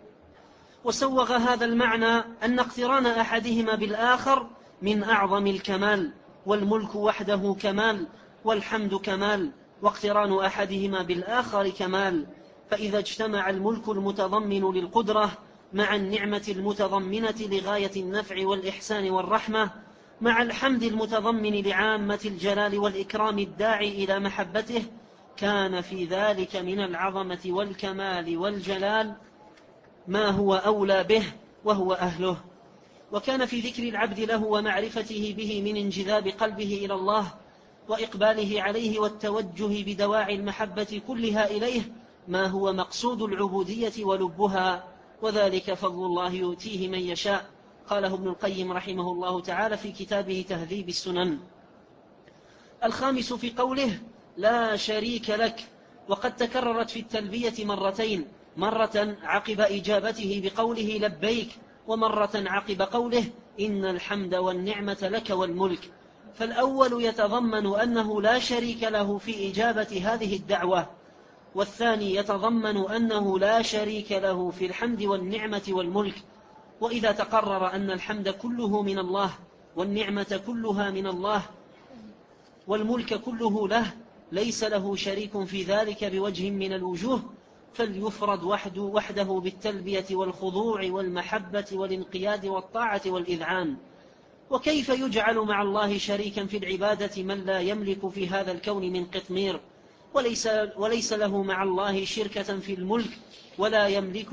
وسوغ هذا المعنى أن اقتران أحدهما بالآخر من أعظم الكمال، والملك وحده كمال والحمد كمال، واقتران أحدهما بالآخر كمال. فإذا اجتمع الملك المتضمن للقدرة مع النعمة المتضمنة لغاية النفع والإحسان والرحمة مع الحمد المتضمن لعامة الجلال والإكرام الداعي إلى محبته، كان في ذلك من العظمة والكمال والجلال ما هو أولى به وهو أهله. وكان في ذكر العبد له ومعرفته به من انجذاب قلبه إلى الله وإقباله عليه والتوجه بدواعي المحبة كلها إليه ما هو مقصود العبودية ولبها، وذلك فضل الله يؤتيه من يشاء. قاله ابن القيم رحمه الله تعالى في كتابه تهذيب السنن. الخامس في قوله لا شريك لك، وقد تكررت في التلبية مرتين، مرة عقب إجابته بقوله لبيك، ومرة عقب قوله إن الحمد والنعمة لك والملك. فالأول يتضمن أنه لا شريك له في إجابة هذه الدعوة، والثاني يتضمن أنه لا شريك له في الحمد والنعمة والملك. وإذا تقرر أن الحمد كله من الله والنعمة كلها من الله والملك كله له ليس له شريك في ذلك بوجه من الوجوه، فليفرد وحده بالتلبية والخضوع والمحبة والانقياد والطاعة والإذعان. وكيف يجعل مع الله شريكا في العبادة من لا يملك في هذا الكون من قطمير، وليس له مع الله شركة في الملك، ولا يملك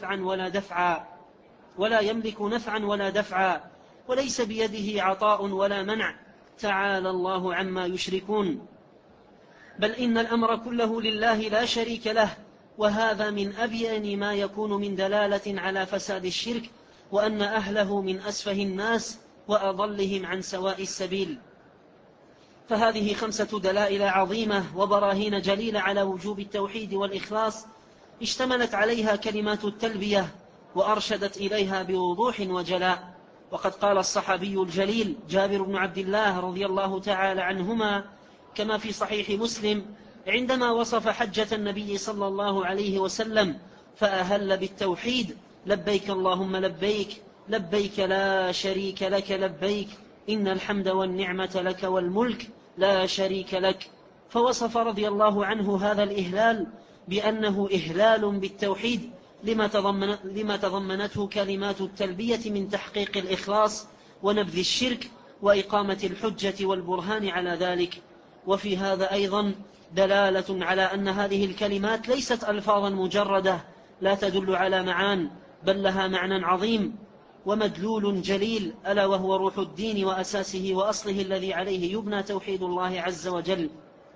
نفعا ولا دفعا، وليس بيده عطاء ولا منع، تعالى الله عما يشركون. بل إن الأمر كله لله لا شريك له، وهذا من أبين ما يكون من دلالة على فساد الشرك، وأن أهله من أسفه الناس وأضلهم عن سواء السبيل. فهذه 5 دلائل عظيمة وبراهين جليلة على وجوب التوحيد والإخلاص اشتملت عليها كلمات التلبية وأرشدت إليها بوضوح وجلاء. وقد قال الصحابي الجليل جابر بن عبد الله رضي الله تعالى عنهما كما في صحيح مسلم عندما وصف حجة النبي صلى الله عليه وسلم فأهل بالتوحيد لبيك اللهم لبيك لبيك لا شريك لك لبيك إن الحمد والنعمة لك والملك لا شريك لك. فوصف رضي الله عنه هذا الإهلال بأنه إهلال بالتوحيد لما تضمنته كلمات التلبية من تحقيق الإخلاص ونبذ الشرك وإقامة الحجة والبرهان على ذلك. وفي هذا أيضا دلالة على أن هذه الكلمات ليست ألفاظا مجردة لا تدل على معان، بل لها معنى عظيم ومدلول جليل، ألا وهو روح الدين وأساسه وأصله الذي عليه يبنى توحيد الله عز وجل.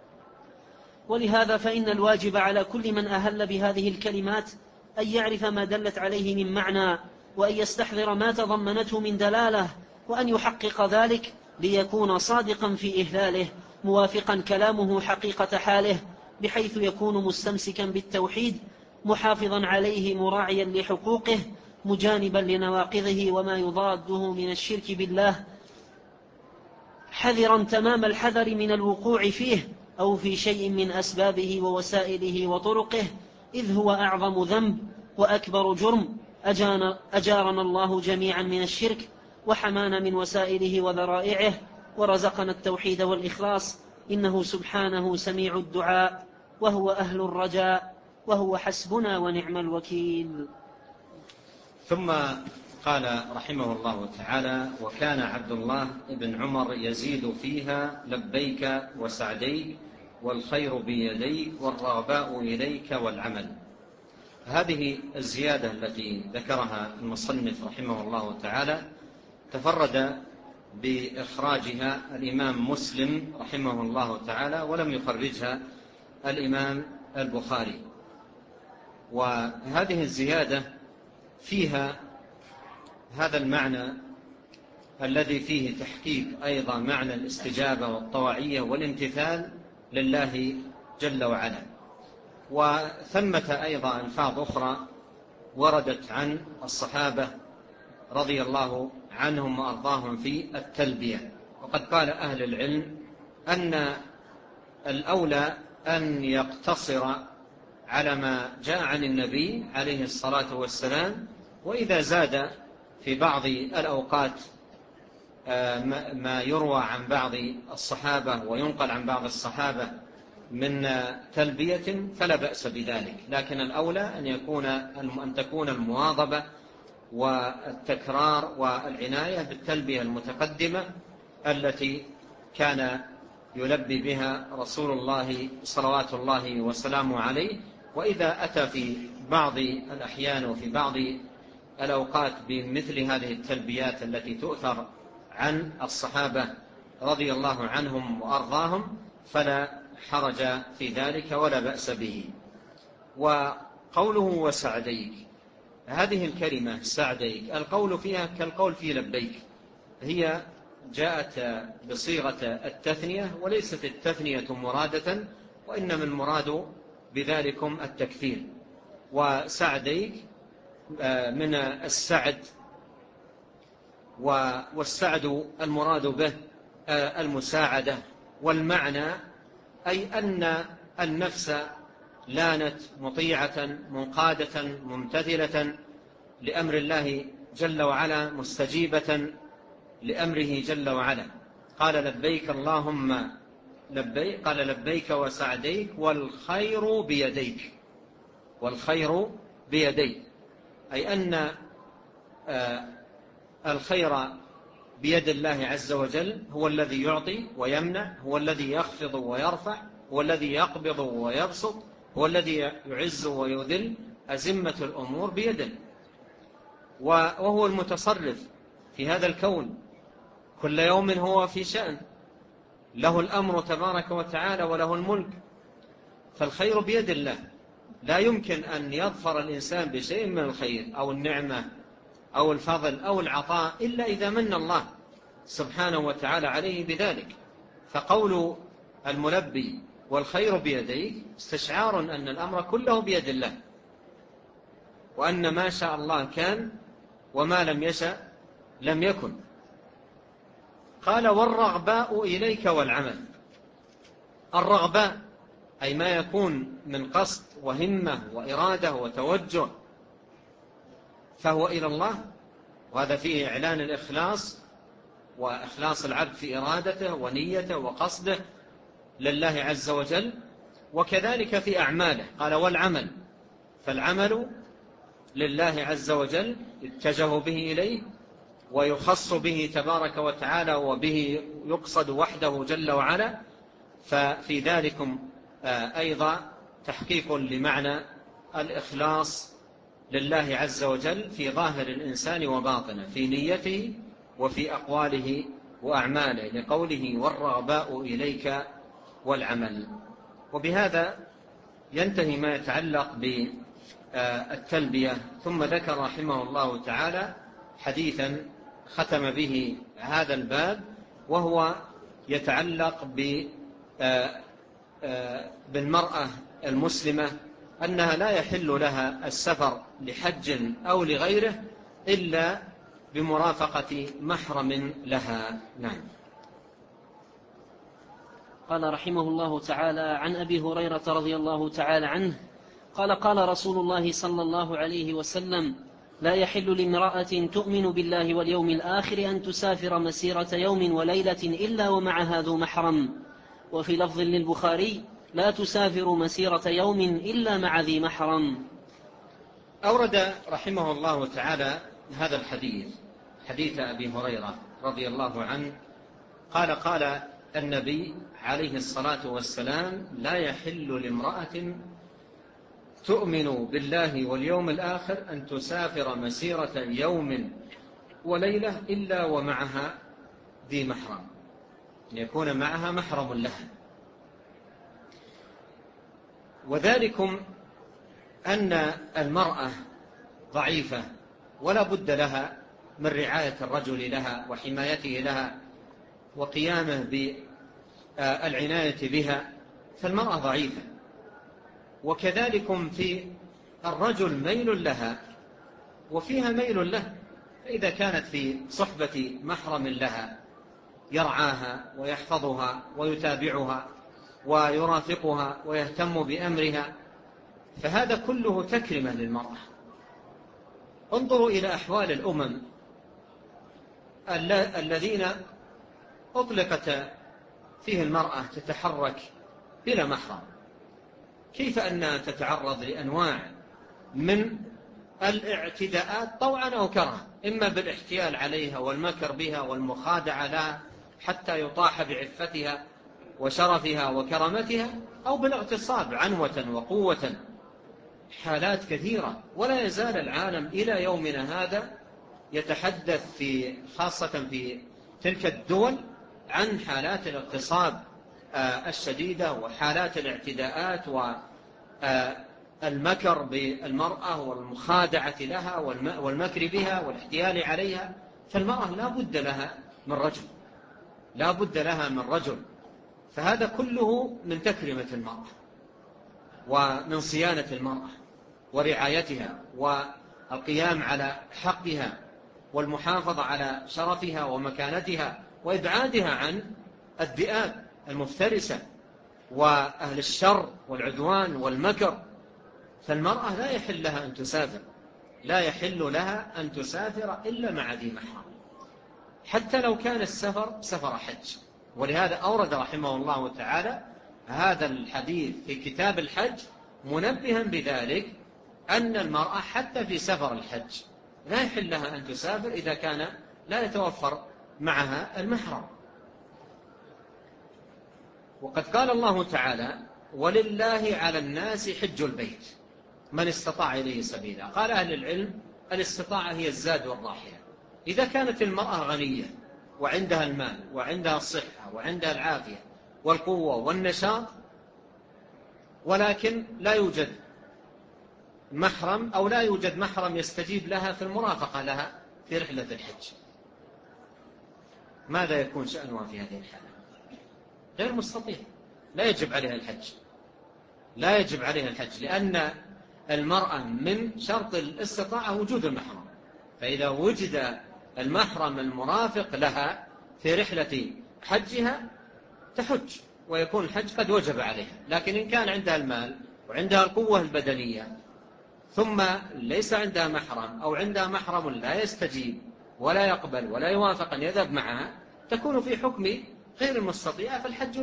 ولهذا فإن الواجب على كل من أهل بهذه الكلمات أن يعرف ما دلت عليه من معنى، وأن يستحضر ما تضمنته من دلالة، وأن يحقق ذلك ليكون صادقا في إهلاله موافقا كلامه حقيقة حاله، بحيث يكون مستمسكا بالتوحيد محافظا عليه مراعيا لحقوقه مجانبا لنواقضه وما يضاده من الشرك بالله، حذرا تمام الحذر من الوقوع فيه أو في شيء من أسبابه ووسائله وطرقه، إذ هو أعظم ذنب وأكبر جرم. أجارنا الله جميعا من الشرك وحمانا من وسائله وذرائعه ورزقنا التوحيد والإخلاص، إنه سبحانه سميع الدعاء وهو أهل الرجاء وهو حسبنا ونعم الوكيل. ثم قال رحمه الله تعالى وكان عبد الله بن عمر يزيد فيها لبيك وسعديك والخير بيديك والرغباء إليك والعمل. هذه الزيادة التي ذكرها المصنف رحمه الله تعالى تفرد بإخراجها الإمام مسلم رحمه الله تعالى، ولم يخرجها الإمام البخاري. وهذه الزيادة فيها هذا المعنى الذي فيه تحقيق أيضا معنى الاستجابة والطواعية والامتثال لله جل وعلا. وثمة أيضا ألفاظ أخرى وردت عن الصحابة رضي الله عنهم وأرضاهم في التلبية. وقد قال أهل العلم أن الأولى أن يقتصر على ما جاء عن النبي عليه الصلاة والسلام، وإذا زاد في بعض الأوقات ما يروى عن بعض الصحابة وينقل عن بعض الصحابة من تلبية فلا بأس بذلك، لكن الأولى أن تكون المواظبة والتكرار والعناية بالتلبية المتقدمة التي كان يلبي بها رسول الله صلوات الله وسلامه عليه. وإذا أتى في بعض الأحيان وفي بعض الأوقات بمثل هذه التلبيات التي تؤثر عن الصحابة رضي الله عنهم وأرضاهم فلا حرج في ذلك ولا بأس به. وقوله وسعديك، هذه الكلمة سعديك القول فيها كالقول في لبيك، هي جاءت بصيغة التثنية وليست التثنية مرادة، وإنما المراد بذلكم التكثير. وسعديك من السعد، والسعد المراد به المساعدة، والمعنى أي أن النفس لانت مطيعة منقادة ممتثلة لأمر الله جل وعلا، مستجيبة لأمره جل وعلا. قال لبيك اللهم لبيك، قال لبيك وسعديك والخير بيديك، والخير بيديك، أي أن الخير بيد الله عز وجل، هو الذي يعطي ويمنع، هو الذي يخفض ويرفع، هو الذي يقبض ويبسط، هو الذي يعز ويذل، أزمة الأمور بيده، وهو المتصرف في هذا الكون، كل يوم هو في شأن، له الأمر تبارك وتعالى وله الملك. فالخير بيد الله، لا يمكن أن يظفر الإنسان بشيء من الخير أو النعمة أو الفضل أو العطاء إلا إذا من الله سبحانه وتعالى عليه بذلك. فقول الملبي والخير بيديك استشعار أن الأمر كله بيد الله، وأن ما شاء الله كان وما لم يشأ لم يكن. قال والرغباء إليك والعمل. الرغباء أي ما يكون من قصد وهمة وإرادة وتوجه فهو إلى الله، وهذا فيه إعلان الإخلاص وإخلاص العبد في إرادته ونيته وقصده لله عز وجل. وكذلك في أعماله، قال والعمل، فالعمل لله عز وجل يتجه به إليه ويخص به تبارك وتعالى وبه يقصد وحده جل وعلا. ففي ذلكم أيضا تحقيق لمعنى الإخلاص لله عز وجل في ظاهر الإنسان وباطنه، في نيته وفي أقواله وأعماله، لقوله والرغباء إليك والعمل. وبهذا ينتهي ما يتعلق بالتلبية. ثم ذكر رحمه الله تعالى حديثا ختم به هذا الباب، وهو يتعلق بالمرأة المسلمة، أنها لا يحل لها السفر لحج أو لغيره إلا بمرافقة محرم لها. نعم. قال رحمه الله تعالى عن أبي هريرة رضي الله تعالى عنه قال قال رسول الله صلى الله عليه وسلم: لا يحل لامرأة تؤمن بالله واليوم الآخر أن تسافر مسيرة يوم وليلة إلا ومعها ذو محرم. وفي لفظ للبخاري: لا تسافر مسيرة يوم إلا مع ذي محرم. أورد رحمه الله تعالى هذا الحديث، حديث أبي هريرة رضي الله عنه قال قال النبي عليه الصلاة والسلام: لا يحل لامرأة تؤمن بالله واليوم الآخر أن تسافر مسيرة يوم وليلة إلا ومعها ذي محرم، أن يكون معها محرم لها. وذلكم أن المرأة ضعيفة ولا بد لها من رعاية الرجل لها وحمايته لها وقيامه بالعناية بها، فالمرأة ضعيفة. وكذلكم في الرجل ميل لها وفيها ميل له، فإذا كانت في صحبة محرم لها يرعاها ويحفظها ويتابعها ويرافقها ويهتم بأمرها، فهذا كله تكرمة للمرأة. انظروا إلى أحوال الأمم الذين أطلقت فيه المرأة تتحرك بلا محرم، كيف أنها تتعرض لأنواع من الاعتداءات طوعا أو كرها، إما بالاحتيال عليها والمكر بها والمخادعة لها حتى يطاح بعفتها وشرفها وكرامتها، أو بالاغتصاب عنوة وقوة. حالات كثيرة، ولا يزال العالم إلى يومنا هذا يتحدث خاصة في تلك الدول عن حالات الاغتصاب الشديدة وحالات الاعتداءات والمكر بالمرأة والمخادعة لها والمكر بها والاحتيال عليها. فالمرأة لا بد لها من رجل. فهذا كله من تكريمة المرأة ومن صيانة المرأة ورعايتها والقيام على حقها والمحافظة على شرفها ومكانتها وإبعادها عن الذئاب المفترسة وأهل الشر والعدوان والمكر. فالمرأة لا يحل لها أن تسافر إلا مع ذي محرم، حتى لو كان السفر سفر حج. ولهذا أورد رحمه الله تعالى هذا الحديث في كتاب الحج منبها بذلك أن المرأة حتى في سفر الحج لا يحل لها أن تسافر إذا كان لا يتوفر معها المحرم. وقد قال الله تعالى: ولله على الناس حج البيت من استطاع إليه سبيلا. قال أهل العلم: الاستطاعة هي الزاد والراحلة. إذا كانت المرأة غنية وعندها المال وعندها الصحة وعندها العافية والقوة والنشاط، ولكن لا يوجد محرم أو لا يوجد محرم يستجيب لها في المرافقة لها في رحلة الحج، ماذا يكون شأنها في هذه الحالة؟ غير مستطيع، لا يجب عليها الحج، لأن المرأة من شرط الاستطاعة وجود المحرم. فإذا وجد المحرم المرافق لها في رحلة حجها تحج ويكون الحج قد وجب عليها. لكن إن كان عندها المال وعندها القوة البدنية ثم ليس عندها محرم أو عندها محرم لا يستجيب ولا يقبل ولا يوافق أن يذهب معها، تكون في حكم غير المستطيعة، فالحج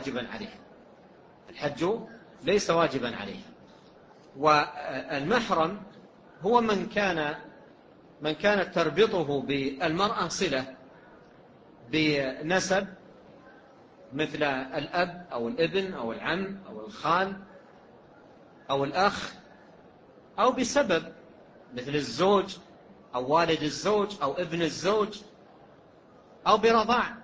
ليس واجبا عليها. والمحرم هو من كانت تربطه بالمرأة صلة بنسب، مثل الأب أو الابن أو العم أو الخال أو الأخ، أو بسبب مثل الزوج أو والد الزوج أو ابن الزوج، أو برضاع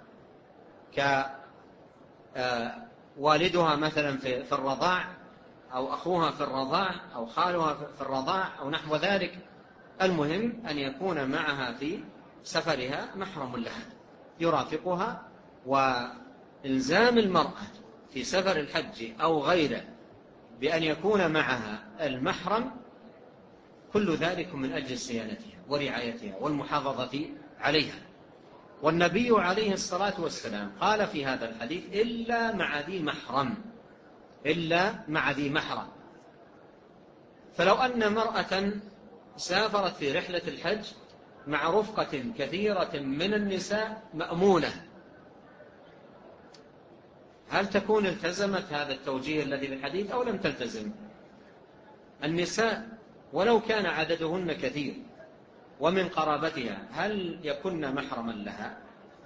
كوالدها مثلا في الرضاع أو أخوها في الرضاع أو خالها في الرضاع أو نحو ذلك. المهم أن يكون معها في سفرها محرم لها يرافقها. وإلزام المرأة في سفر الحج أو غيره بأن يكون معها المحرم كل ذلك من أجل صيانتها ورعايتها والمحافظة عليها. والنبي عليه الصلاة والسلام قال في هذا الحديث: إلا مع ذي محرم. فلو أن امرأة سافرت في رحلة الحج مع رفقة كثيرة من النساء مأمونة، هل تكون التزمت هذا التوجيه الذي في الحديث أو لم تلتزم؟ النساء ولو كان عددهن كثير ومن قرابتها هل يكن محرما لها؟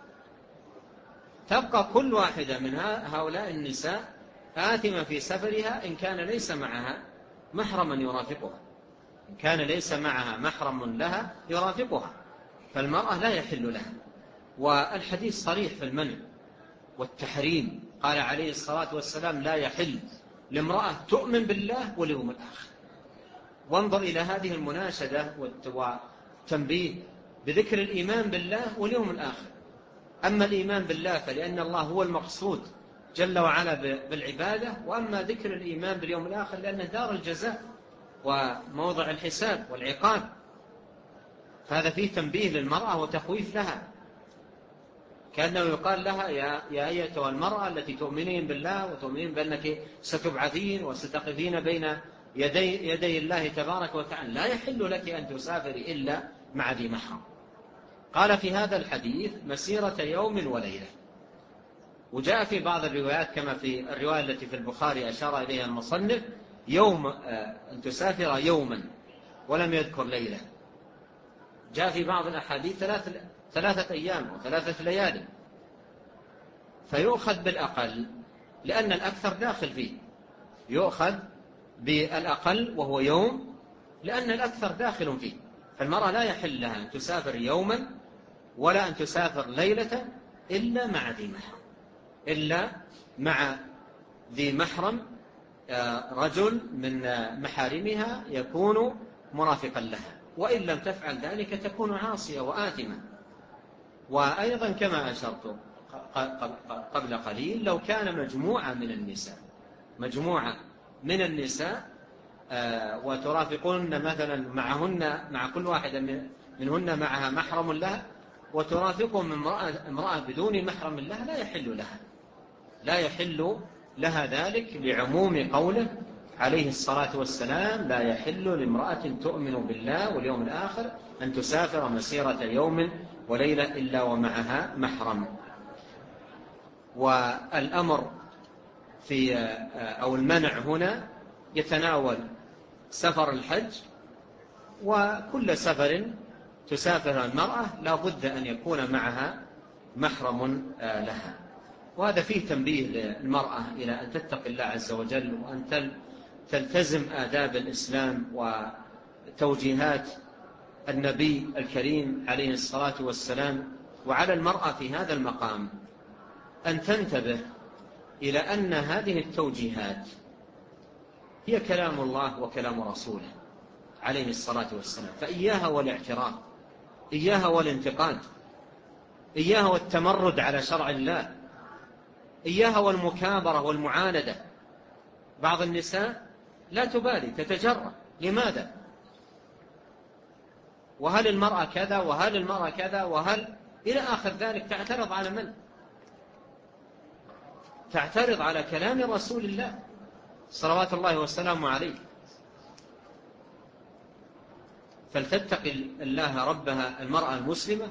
تبقى كل واحدة من هؤلاء النساء آثمة في سفرها إن كان ليس معها محرما يرافقها، إن كان ليس معها محرم لها يرافقها، فالمرأة لا يحل لها. والحديث صريح في المنع والتحريم. قال عليه الصلاة والسلام: لا يحل لامرأة تؤمن بالله واليوم الآخر. وانظر إلى هذه المناشدة والتنبيه بذكر الإيمان بالله واليوم الآخر. أما الإيمان بالله فلأن الله هو المقصود جل وعلا بالعبادة، وأما ذكر الإيمان باليوم الآخر لأنه دار الجزاء وموضع الحساب والعقاب. فهذا فيه تنبيه للمرأة وتخويف لها، كأنه يقال لها: يا أيتها المرأة التي تؤمنين بالله وتؤمنين بأنك ستبعثين وستقفين بين يدي الله تبارك وتعالى، لا يحل لك أن تسافري إلا مع ذي محرم. قال في هذا الحديث: مسيرة يوم وليلة. وجاء في بعض الروايات كما في الرواية التي في البخاري أشار إليها المصنف أن تسافر يوما ولم يذكر ليلة. جاء في بعض الأحاديث 3 أيام و3 ليالي، فيؤخذ بالأقل لأن الأكثر داخل فيه، يؤخذ بالأقل وهو يوم لأن الأكثر داخل فيه. فالمرأة لا يحل لها أن تسافر يوما ولا أن تسافر ليلة إلا مع ذي محرم، إلا مع ذي محرم، رجل من محارمها يكون مرافقا لها، وإن لم تفعل ذلك تكون عاصية وآثمة. وأيضا كما أشرت قبل قليل، لو كان مجموعة من النساء وترافقون مثلا مع كل واحدة منهن معها محرم لها، وترافقهم امرأة بدون محرم لها، لا يحل لها ذلك، لعموم قوله عليه الصلاة والسلام: لا يحل لامرأة تؤمن بالله واليوم الآخر أن تسافر مسيرة يوم وليلة إلا ومعها محرم. والأمر أو المنع هنا يتناول سفر الحج، وكل سفر تسافر المرأة لا بد أن يكون معها محرم لها. وهذا فيه تنبيه للمرأة إلى أن تتقي الله عز وجل، وأن تلتزم آداب الإسلام وتوجيهات النبي الكريم عليه الصلاة والسلام. وعلى المرأة في هذا المقام أن تنتبه إلى أن هذه التوجيهات هي كلام الله وكلام رسوله عليه الصلاة والسلام، فإياها والاعتراض، إياها والانتقاد، إياها والتمرد على شرع الله، إياها والمكابرة والمعاندة. بعض النساء لا تبالي، تتجرأ. لماذا؟ وهل المرأة كذا، وهل المرأة كذا، وهل إلى آخر ذلك. تعترض على من؟ تعترض على كلام رسول الله صلوات الله وسلامه عليه. فلتتقي الله ربها المرأة المسلمة،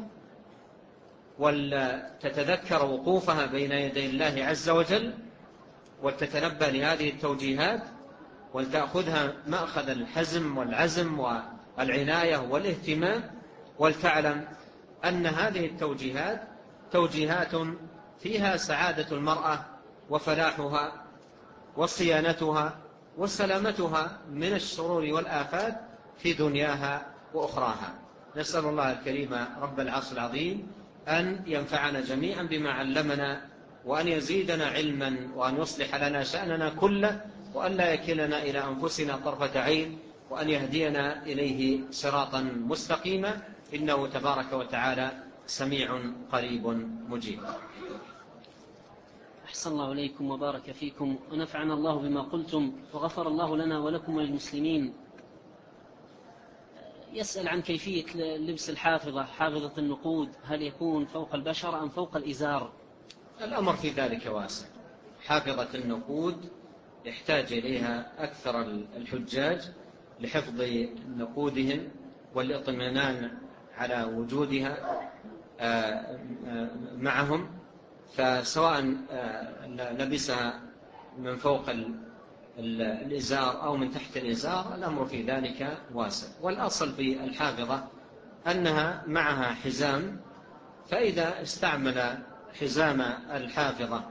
ولتتذكر وقوفها بين يدي الله عز وجل، ولتتنبه لهذه التوجيهات، ولتأخذها مأخذ الحزم والعزم والعناية والاهتمام، ولتعلم أن هذه التوجيهات توجيهات فيها سعادة المرأة وفلاحها وصيانتها وسلامتها من الشرور والآفات في دنياها وأخراها. نسأل الله الكريم رب العرش العظيم أن ينفعنا جميعا بما علمنا، وأن يزيدنا علما، وأن يصلح لنا شأننا كله، وأن لا يكلنا إلى أنفسنا طرفة عين، وأن يهدينا إليه صراطا مستقيما، إنه تبارك وتعالى سميع قريب مجيب. أحسن الله إليكم وبارك فيكم، ونفعنا الله بما قلتم، وغفر الله لنا ولكم وللمسلمين. يسأل عن كيفية لبس الحافظة، حافظة النقود، هل يكون فوق البشرة أم فوق الإزار؟ الأمر في ذلك واسع. حافظة النقود يحتاج إليها أكثر الحجاج لحفظ نقودهم والاطمئنان على وجودها معهم، فسواء لبسها من فوق الإزار أو من تحت الإزار الأمر في ذلك واسع. والأصل في الحافظة أنها معها حزام، فإذا استعمل حزام الحافظة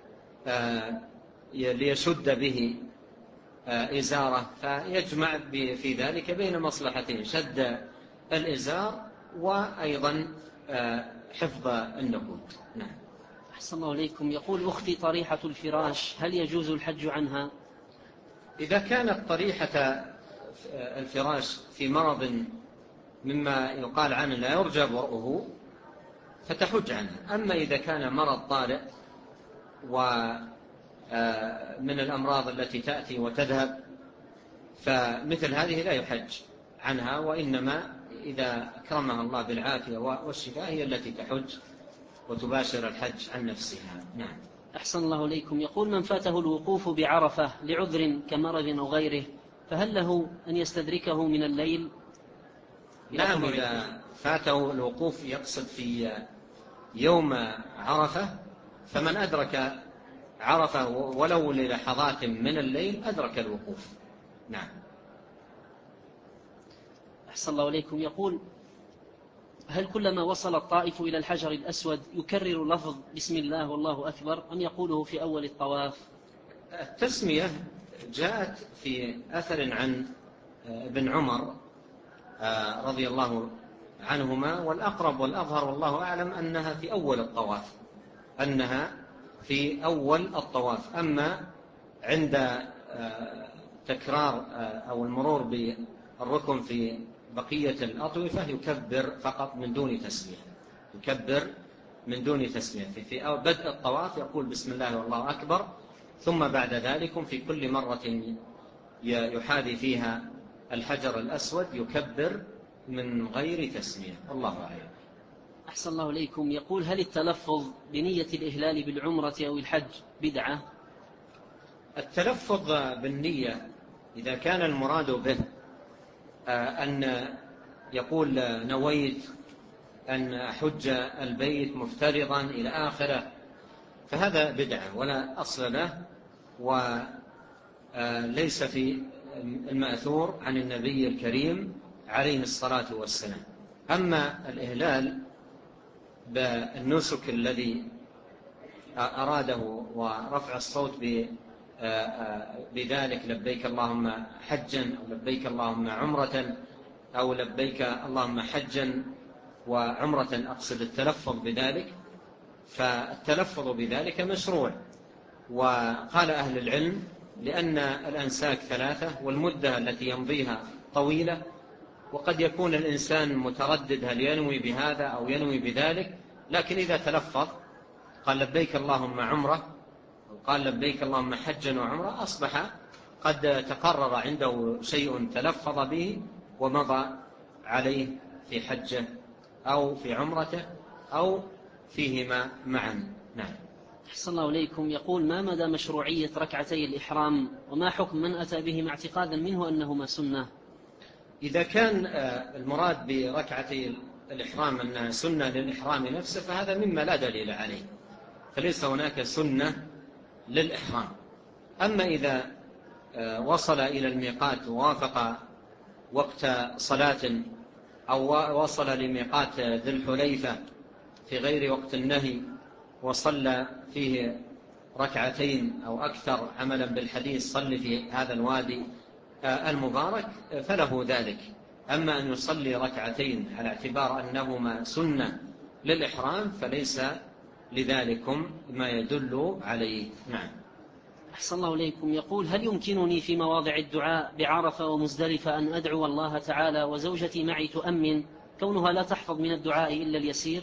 ليشد به إزارة فيجمع في ذلك بين مصلحتين: شد الإزار وأيضا حفظ النقود. نعم. أحسن الله إليكم. يقول أختي طريحة الفراش، هل يجوز الحج عنها؟ إذا كانت طريحة الفراش في مرض مما يقال عنه لا يرجى برؤه فتحج عنها. أما إذا كان مرض طارئ ومن الأمراض التي تأتي وتذهب فمثل هذه لا يحج عنها، وإنما إذا أكرمها الله بالعافية والشفاء هي التي تحج وتباشر الحج عن نفسها. نعم. أحسن الله إليكم. يقول من فاته الوقوف بعرفة لعذر كمرض أو غيره، فهل له أن يستدركه من الليل؟ نعم، إذا فاته الوقوف يقصد في يوم عرفة، فمن أدرك عرفة ولو للحظات من الليل أدرك الوقوف. نعم. أحسن الله إليكم. يقول هل كلما وصل الطائف إلى الحجر الأسود يكرر لفظ بسم الله والله أكبر أم يقوله في أول الطواف؟ التسمية جاءت في أثر عن ابن عمر رضي الله عنهما، والأقرب والأظهر والله أعلم أنها في أول الطواف، أنها في أول الطواف. أما عند تكرار أو المرور بالركن في بقية الأطوفة يكبر فقط من دون تسمية، يكبر من دون تسمية. في بدء الطواف يقول بسم الله والله أكبر، ثم بعد ذلك في كل مرة يحاذي فيها الحجر الأسود يكبر من غير تسمية. الله أعلم. أحسن الله إليكم. يقول هل التلفظ بنية الإهلال بالعمرة أو الحج بدعة؟ التلفظ بالنية إذا كان المراد به أن يقول نويت أن أحج البيت مفترضا إلى آخره، فهذا بدعة ولا أصل له، وليس في المأثور عن النبي الكريم عليه الصلاة والسلام. أما الإهلال بالنسك الذي أراده ورفع الصوت بذلك لبيك اللهم حجا أو لبيك اللهم عمرة أو لبيك اللهم حجا وعمرة، أقصد التلفظ بذلك، فالتلفظ بذلك مشروع. وقال أهل العلم لأن الأنساك 3 والمدة التي يمضيها طويلة، وقد يكون الإنسان متردد هل ينوي بهذا أو ينوي بذلك، لكن إذا تلفظ قال لبيك اللهم عمرة وقال لبيك اللهم حجا وعمرة أصبح قد تقرر عنده شيء تلفظ به ومضى عليه في حجه أو في عمرته أو فيهما معا. نعم. أحسن الله إليكم. يقول ما مدى مشروعية ركعتي الإحرام، وما حكم من أتى بهما اعتقادا منه أنهما سنة؟ إذا كان المراد بركعتي الإحرام أنها سنة للإحرام نفسه فهذا مما لا دليل عليه، فليس هناك سنة للإحرام. أما إذا وصل إلى الميقات ووافق وقت صلاة أو وصل لميقات ذي الحليفة في غير وقت النهي وصلى فيه ركعتين أو أكثر عملا بالحديث صل في هذا الوادي المبارك فله ذلك. أما أن يصلي ركعتين على اعتبار أنهما سنة للإحرام فليس لذلكم ما يدل عليه. نعم. أحسن الله إليكم. يقول هل يمكنني في مواضع الدعاء بعرفة ومزدلفة أن أدعو الله تعالى وزوجتي معي تؤمن كونها لا تحفظ من الدعاء إلا اليسير؟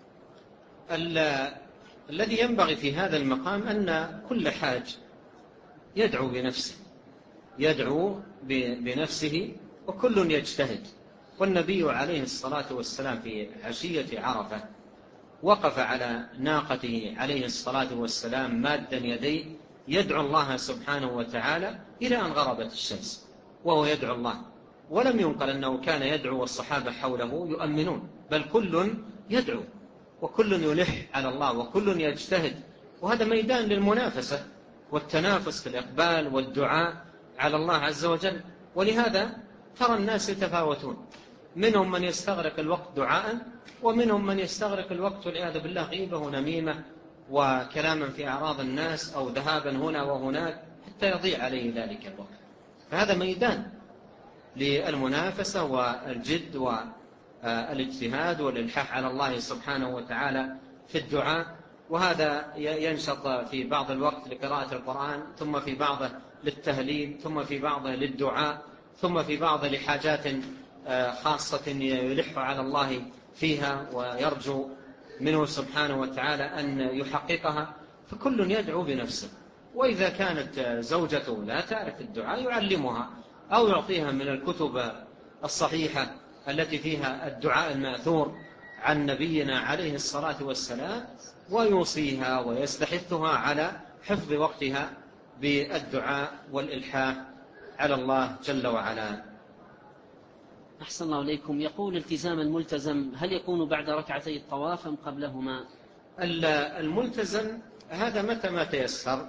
الذي ينبغي في هذا المقام أن كل حاج يدعو بنفسه، يدعو بنفسه وكل يجتهد. والنبي عليه الصلاة والسلام في عشية عرفة وقف على ناقته عليه الصلاة والسلام مادا يديه يدعو الله سبحانه وتعالى إلى أن غربت الشمس وهو يدعو الله، ولم ينقل أنه كان يدعو والصحابة حوله يؤمنون، بل كل يدعو وكل يلح على الله وكل يجتهد. وهذا ميدان للمنافسة والتنافس في الإقبال والدعاء على الله عز وجل. ولهذا ترى الناس يتفاوتون، منهم من يستغرق الوقت دعاء، ومنهم من يستغرق الوقت والعياذ بالله غيبة ونميمة وكلاما في أعراض الناس أو ذهابا هنا وهناك حتى يضيع عليه ذلك الوقت. فهذا ميدان للمنافسة والجد والاجتهاد والإلحاح على الله سبحانه وتعالى في الدعاء. وهذا ينشط في بعض الوقت لقراءة القرآن، ثم في بعضه للتهليل، ثم في بعضه للدعاء، ثم في بعضه لحاجات خاصة يلح على الله فيها ويرجو منه سبحانه وتعالى أن يحققها، فكل يدعو بنفسه. وإذا كانت زوجته لا تعرف الدعاء يعلمها أو يعطيها من الكتب الصحيحة التي فيها الدعاء المأثور عن نبينا عليه الصلاة والسلام، ويوصيها ويستحثها على حفظ وقتها بالدعاء والإلحاح على الله جل وعلا. أحسن الله إليكم. يقول التزام الملتزم هل يكون بعد ركعتي الطواف أم قبلهما؟ الملتزم هذا متى ما تيسر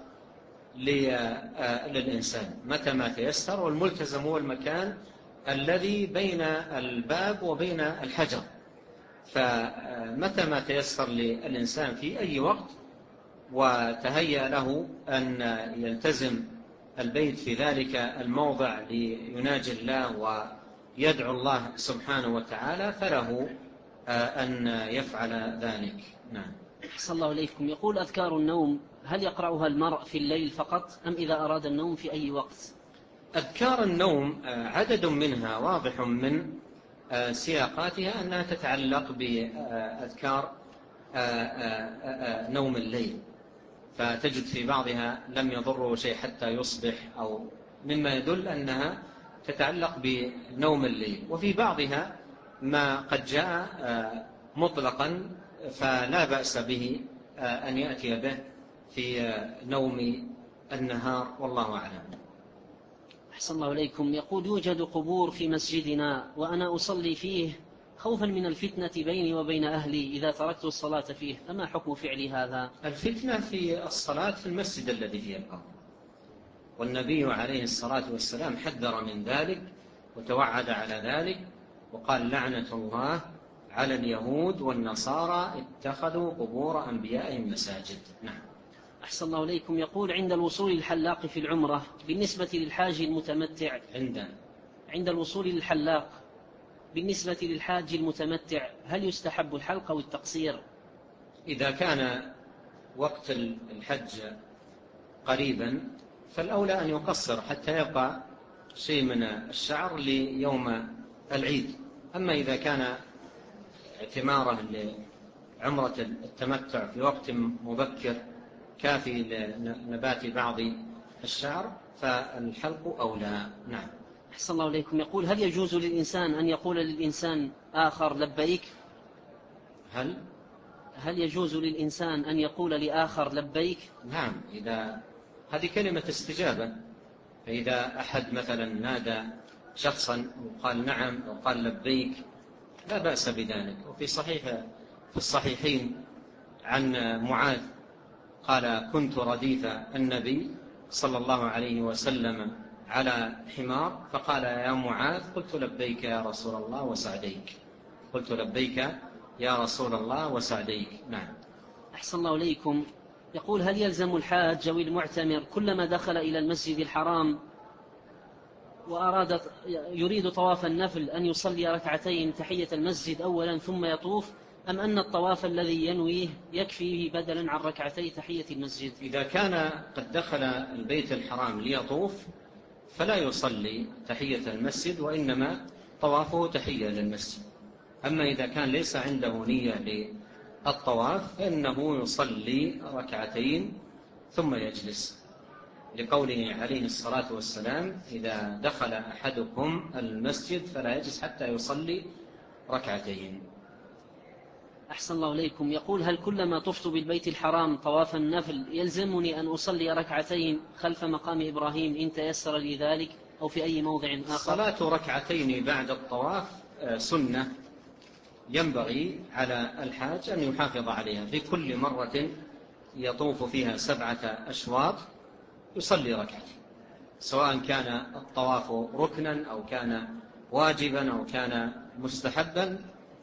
للإنسان، متى ما تيسر. والملتزم هو المكان الذي بين الباب وبين الحجر، فمتى ما تيسر للإنسان في أي وقت وتهيأ له أن يلتزم البيت في ذلك الموضع ليناجي الله ويدعو الله سبحانه وتعالى فله أن يفعل ذلك. نعم. أحسن الله إليكم. يقول أذكار النوم هل يقرأها المرء في الليل فقط أم إذا أراد النوم في أي وقت؟ أذكار النوم عدد منها واضح من سياقاتها أنها تتعلق بأذكار نوم الليل، فتجد في بعضها لم يضره شيء حتى يصبح، أو مما يدل أنها تتعلق بنوم الليل، وفي بعضها ما قد جاء مطلقا فلا بأس به أن يأتي به في نوم النهار، والله أعلم. أحسن الله إليكم. يقول يوجد قبور في مسجدنا وأنا أصلي فيه خوفا من الفتنة بيني وبين أهلي إذا تركت الصلاة فيه، فما حكم فعلي هذا؟ الفتنة في الصلاة في المسجد الذي فيه القبر، والنبي عليه الصلاة والسلام حذر من ذلك وتوعد على ذلك وقال لعنة الله على اليهود والنصارى اتخذوا قبور أنبيائهم مساجد. نعم. أحسن الله إليكم. يقول عند الوصول للحلاق في العمرة بالنسبة للحاج المتمتع عند الوصول للحلاق بالنسبة للحاج المتمتع هل يستحب الحلق أو التقصير؟ إذا كان وقت الحج قريبا فالأولى أن يقصر حتى يبقى شيء من الشعر ليوم العيد. أما إذا كان اعتماره لعمرة التمتع في وقت مبكر كافي لنبات بعض الشعر فالحلق أولى. نعم. أحسن الله إليكم. يقول هل يجوز للإنسان أن يقول للإنسان آخر لبيك؟ هل يجوز للإنسان أن يقول لآخر لبيك؟ نعم، إذا هذه كلمة استجابة، فإذا أحد مثلا نادى شخصا وقال نعم وقال لبيك لا بأس بذلك. وفي في الصحيحين عن معاذ قال كنت رديف النبي صلى الله عليه وسلم على حمار فقال يا معاذ قلت لبيك يا رسول الله وسعديك، قلت لبيك يا رسول الله وسعديك. نعم. أحسن الله إليكم. يقول هل يلزم الحاج أو المعتمر كلما دخل إلى المسجد الحرام يريد طواف النفل أن يصلي ركعتين تحية المسجد أولا ثم يطوف، أم أن الطواف الذي ينويه يكفيه بدلا عن ركعتي تحية المسجد؟ إذا كان قد دخل البيت الحرام ليطوف فلا يصلي تحية المسجد وإنما طوافه تحية للمسجد. أما إذا كان ليس عنده نية للطواف فإنه يصلي ركعتين ثم يجلس، لقوله عليه الصلاة والسلام إذا دخل أحدكم المسجد فلا يجلس حتى يصلي ركعتين. أحسن الله إليكم. يقول هل كلما طفت بالبيت الحرام طواف النفل يلزمني أن أصلي ركعتين خلف مقام إبراهيم إن تيسر لي ذلك أو في أي موضع آخر؟ صلاة ركعتين بعد الطواف سنة ينبغي على الحاج أن يحافظ عليها في كل مرة يطوف فيها 7 أشواط يصلي ركعتين، سواء كان الطواف ركنا أو كان واجبا أو كان مستحبا،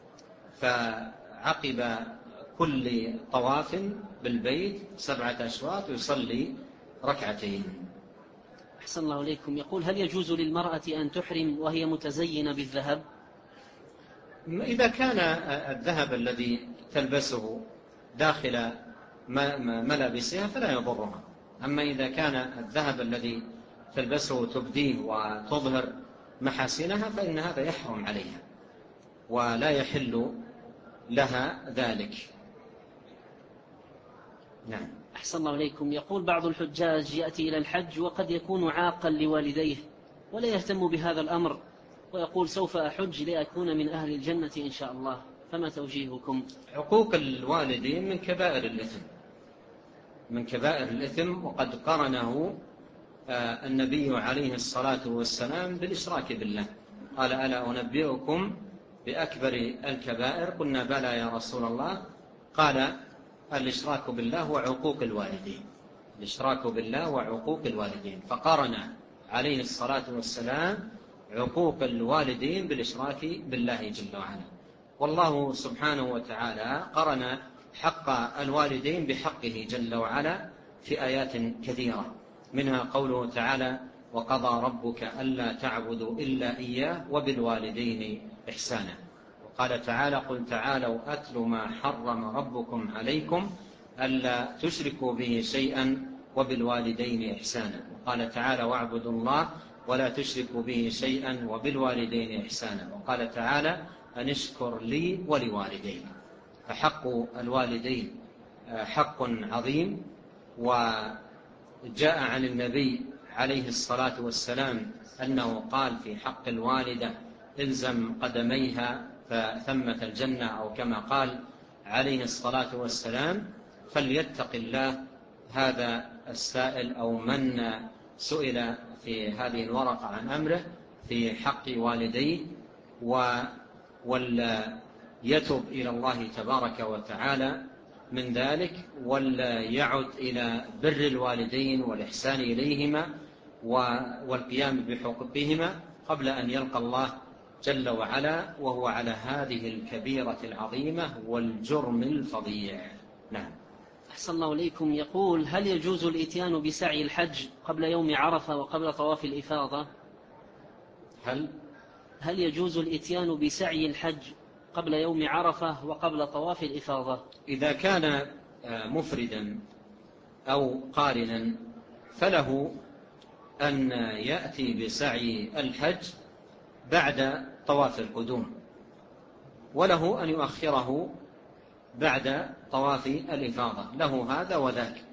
فعقب كل طواف بالبيت 7 أشواط يصلي ركعتين. أحسن الله إليكم. يقول هل يجوز للمرأة أن تحرم وهي متزينة بالذهب؟ إذا كان الذهب الذي تلبسه داخل ملابسها فلا يضرها. أما إذا كان الذهب الذي تلبسه تبديه وتظهر محاسنها فإن هذا يحرم عليها ولا يحل لها ذلك. نعم. أحسن الله إليكم. يقول بعض الحجاج يأتي إلى الحج وقد يكون عاقا لوالديه ولا يهتم بهذا الأمر ويقول سوف أحج لأكون من أهل الجنة إن شاء الله، فما توجيهكم؟ عقوق الوالدين من كبائر الإثم، من كبائر الإثم، وقد قرنه النبي عليه الصلاة والسلام بالإشراك بالله، قال ألا أنبئكم بأكبر الكبائر؟ قلنا بلى يا رسول الله، قال الإشراك بالله وعقوق الوالدين، الإشراك بالله وعقوق الوالدين، فقرن عليه الصلاة والسلام عقوق الوالدين بالإشراك بالله جل وعلا. والله سبحانه وتعالى قرن حق الوالدين بحقه جل وعلا في آيات كثيرة، منها قوله تعالى وقضى ربك ألا تعبدوا إلا إياه وبالوالدين إحسانا، قال تعالى: قل تعالوا أتل ما حرم ربكم عليكم ألا تشركوا به شيئا وبالوالدين إحسانا. وقال تعالى: واعبدوا الله ولا تشركوا به شيئا وبالوالدين إحسانا. وقال تعالى: أن اشكر لي ولوالديك. فحق الوالدين حق عظيم. وجاء عن النبي عليه الصلاة والسلام أنه قال في حق الوالدة: إلزم قدميها فثمة الجنة، أو كما قال عليه الصلاة والسلام. فليتق الله هذا السائل أو من سئل في هذه الورقة عن أمره في حق والديه، وليتب إلى الله تبارك وتعالى من ذلك، وليعد إلى بر الوالدين والإحسان إليهما والقيام بحقوقهما قبل أن يلقى الله جل وعلا وهو على هذه الكبيرة العظيمة والجرم الفظيع. نعم. أحسن الله إليكم. يقول: هل يجوز الإتيان بسعي الحج قبل يوم عرفة وقبل طواف الإفاضة؟ هل يجوز الإتيان بسعي الحج قبل يوم عرفة وقبل طواف الإفاضة؟ إذا كان مفردا أو قارنا فله أن يأتي بسعي الحج بعد طواف القدوم، وله أن يؤخره بعد طواف الإفاضة، له هذا وذاك.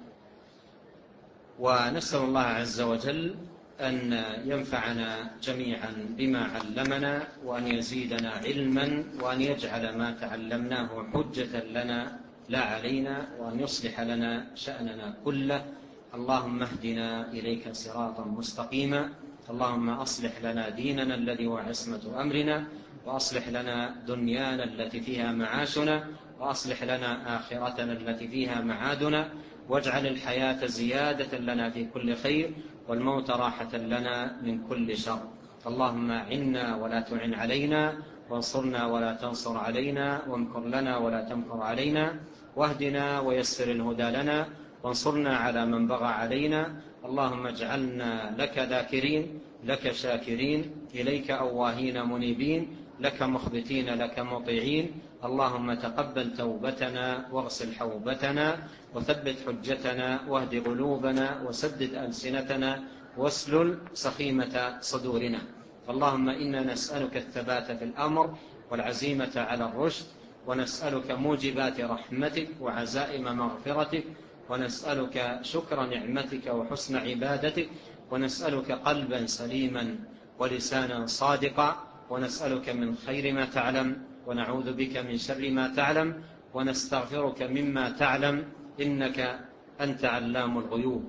ونسأل الله عز وجل أن ينفعنا جميعا بما علمنا، وأن يزيدنا علما، وأن يجعل ما تعلمناه حجة لنا لا علينا، وأن يصلح لنا شأننا كله. اللهم اهدنا إليك صراطا مستقيما. اللهم أصلح لنا ديننا الذي هو عصمة أمرنا، وأصلح لنا دنيانا التي فيها معاشنا، وأصلح لنا آخرتنا التي فيها معادنا، واجعل الحياة زيادة لنا في كل خير، والموت راحة لنا من كل شر. اللهم أعنا ولا تعن علينا، وانصرنا ولا تنصر علينا، وامكر لنا ولا تمكر علينا، واهدنا ويسر الهدى لنا، وانصرنا على من بغى علينا. اللهم اجعلنا لك ذاكرين، لك شاكرين، إليك أواهين منيبين، لك مخبتين، لك مطيعين. اللهم تقبل توبتنا، واغسل حوبتنا، وثبت حجتنا، واهد قلوبنا، وسدد ألسنتنا، واسلل سخيمة صدورنا. اللهم إنا نسألك الثبات في الأمر والعزيمة على الرشد، ونسألك موجبات رحمتك وعزائم مغفرتك، ونسألك شكر نعمتك وحسن عبادتك، ونسألك قلبا سليما ولسانا صادقا، ونسألك من خير ما تعلم، ونعوذ بك من شر ما تعلم، ونستغفرك مما تعلم، إنك أنت علام الغيوب.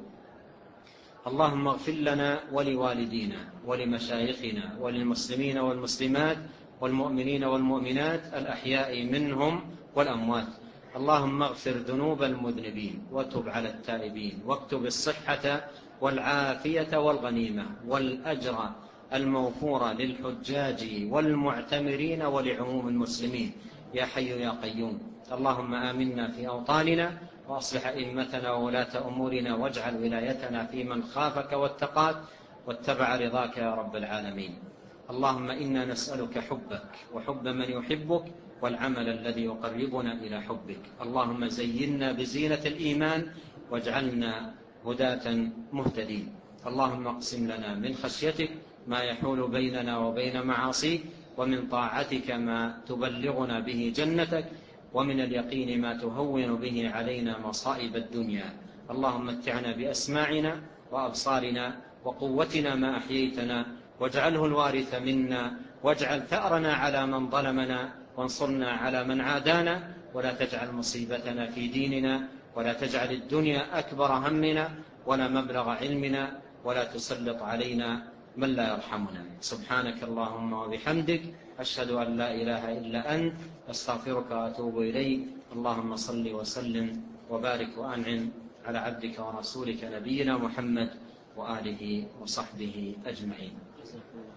اللهم اغفر لنا ولوالدينا ولمشايخنا وللمسلمين والمسلمات والمؤمنين والمؤمنات الأحياء منهم والأموات. اللهم اغفر ذنوب المذنبين، وتب على التائبين، واكتب الصحة والعافية والغنيمة والأجر الموفور للحجاج والمعتمرين ولعموم المسلمين يا حي يا قيوم. اللهم آمنا في أوطاننا، وأصلح أئمتنا وولاة أمورنا، واجعل ولايتنا في من خافك واتقاك واتبع رضاك يا رب العالمين. اللهم إنا نسألك حبك وحب من يحبك والعمل الذي يقربنا إلى حبك. اللهم زينا بزينة الإيمان واجعلنا هداة مهتدين. اللهم اقسم لنا من خشيتك ما يحول بيننا وبين معاصيك، ومن طاعتك ما تبلغنا به جنتك، ومن اليقين ما تهون به علينا مصائب الدنيا. اللهم متعنا بأسماعنا وأبصارنا وقوتنا ما أحييتنا، واجعله الوارث منا، واجعل ثأرنا على من ظلمنا، وانصرنا على من عادانا، ولا تجعل مصيبتنا في ديننا، ولا تجعل الدنيا أكبر همنا ولا مبلغ علمنا، ولا تسلط علينا من لا يرحمنا. سبحانك اللهم وبحمدك، أشهد أن لا إله إلا أنت، أستغفرك وأتوب إليك. اللهم صل وسلم وبارك وأنعم على عبدك ورسولك نبينا محمد وآله وصحبه أجمعين.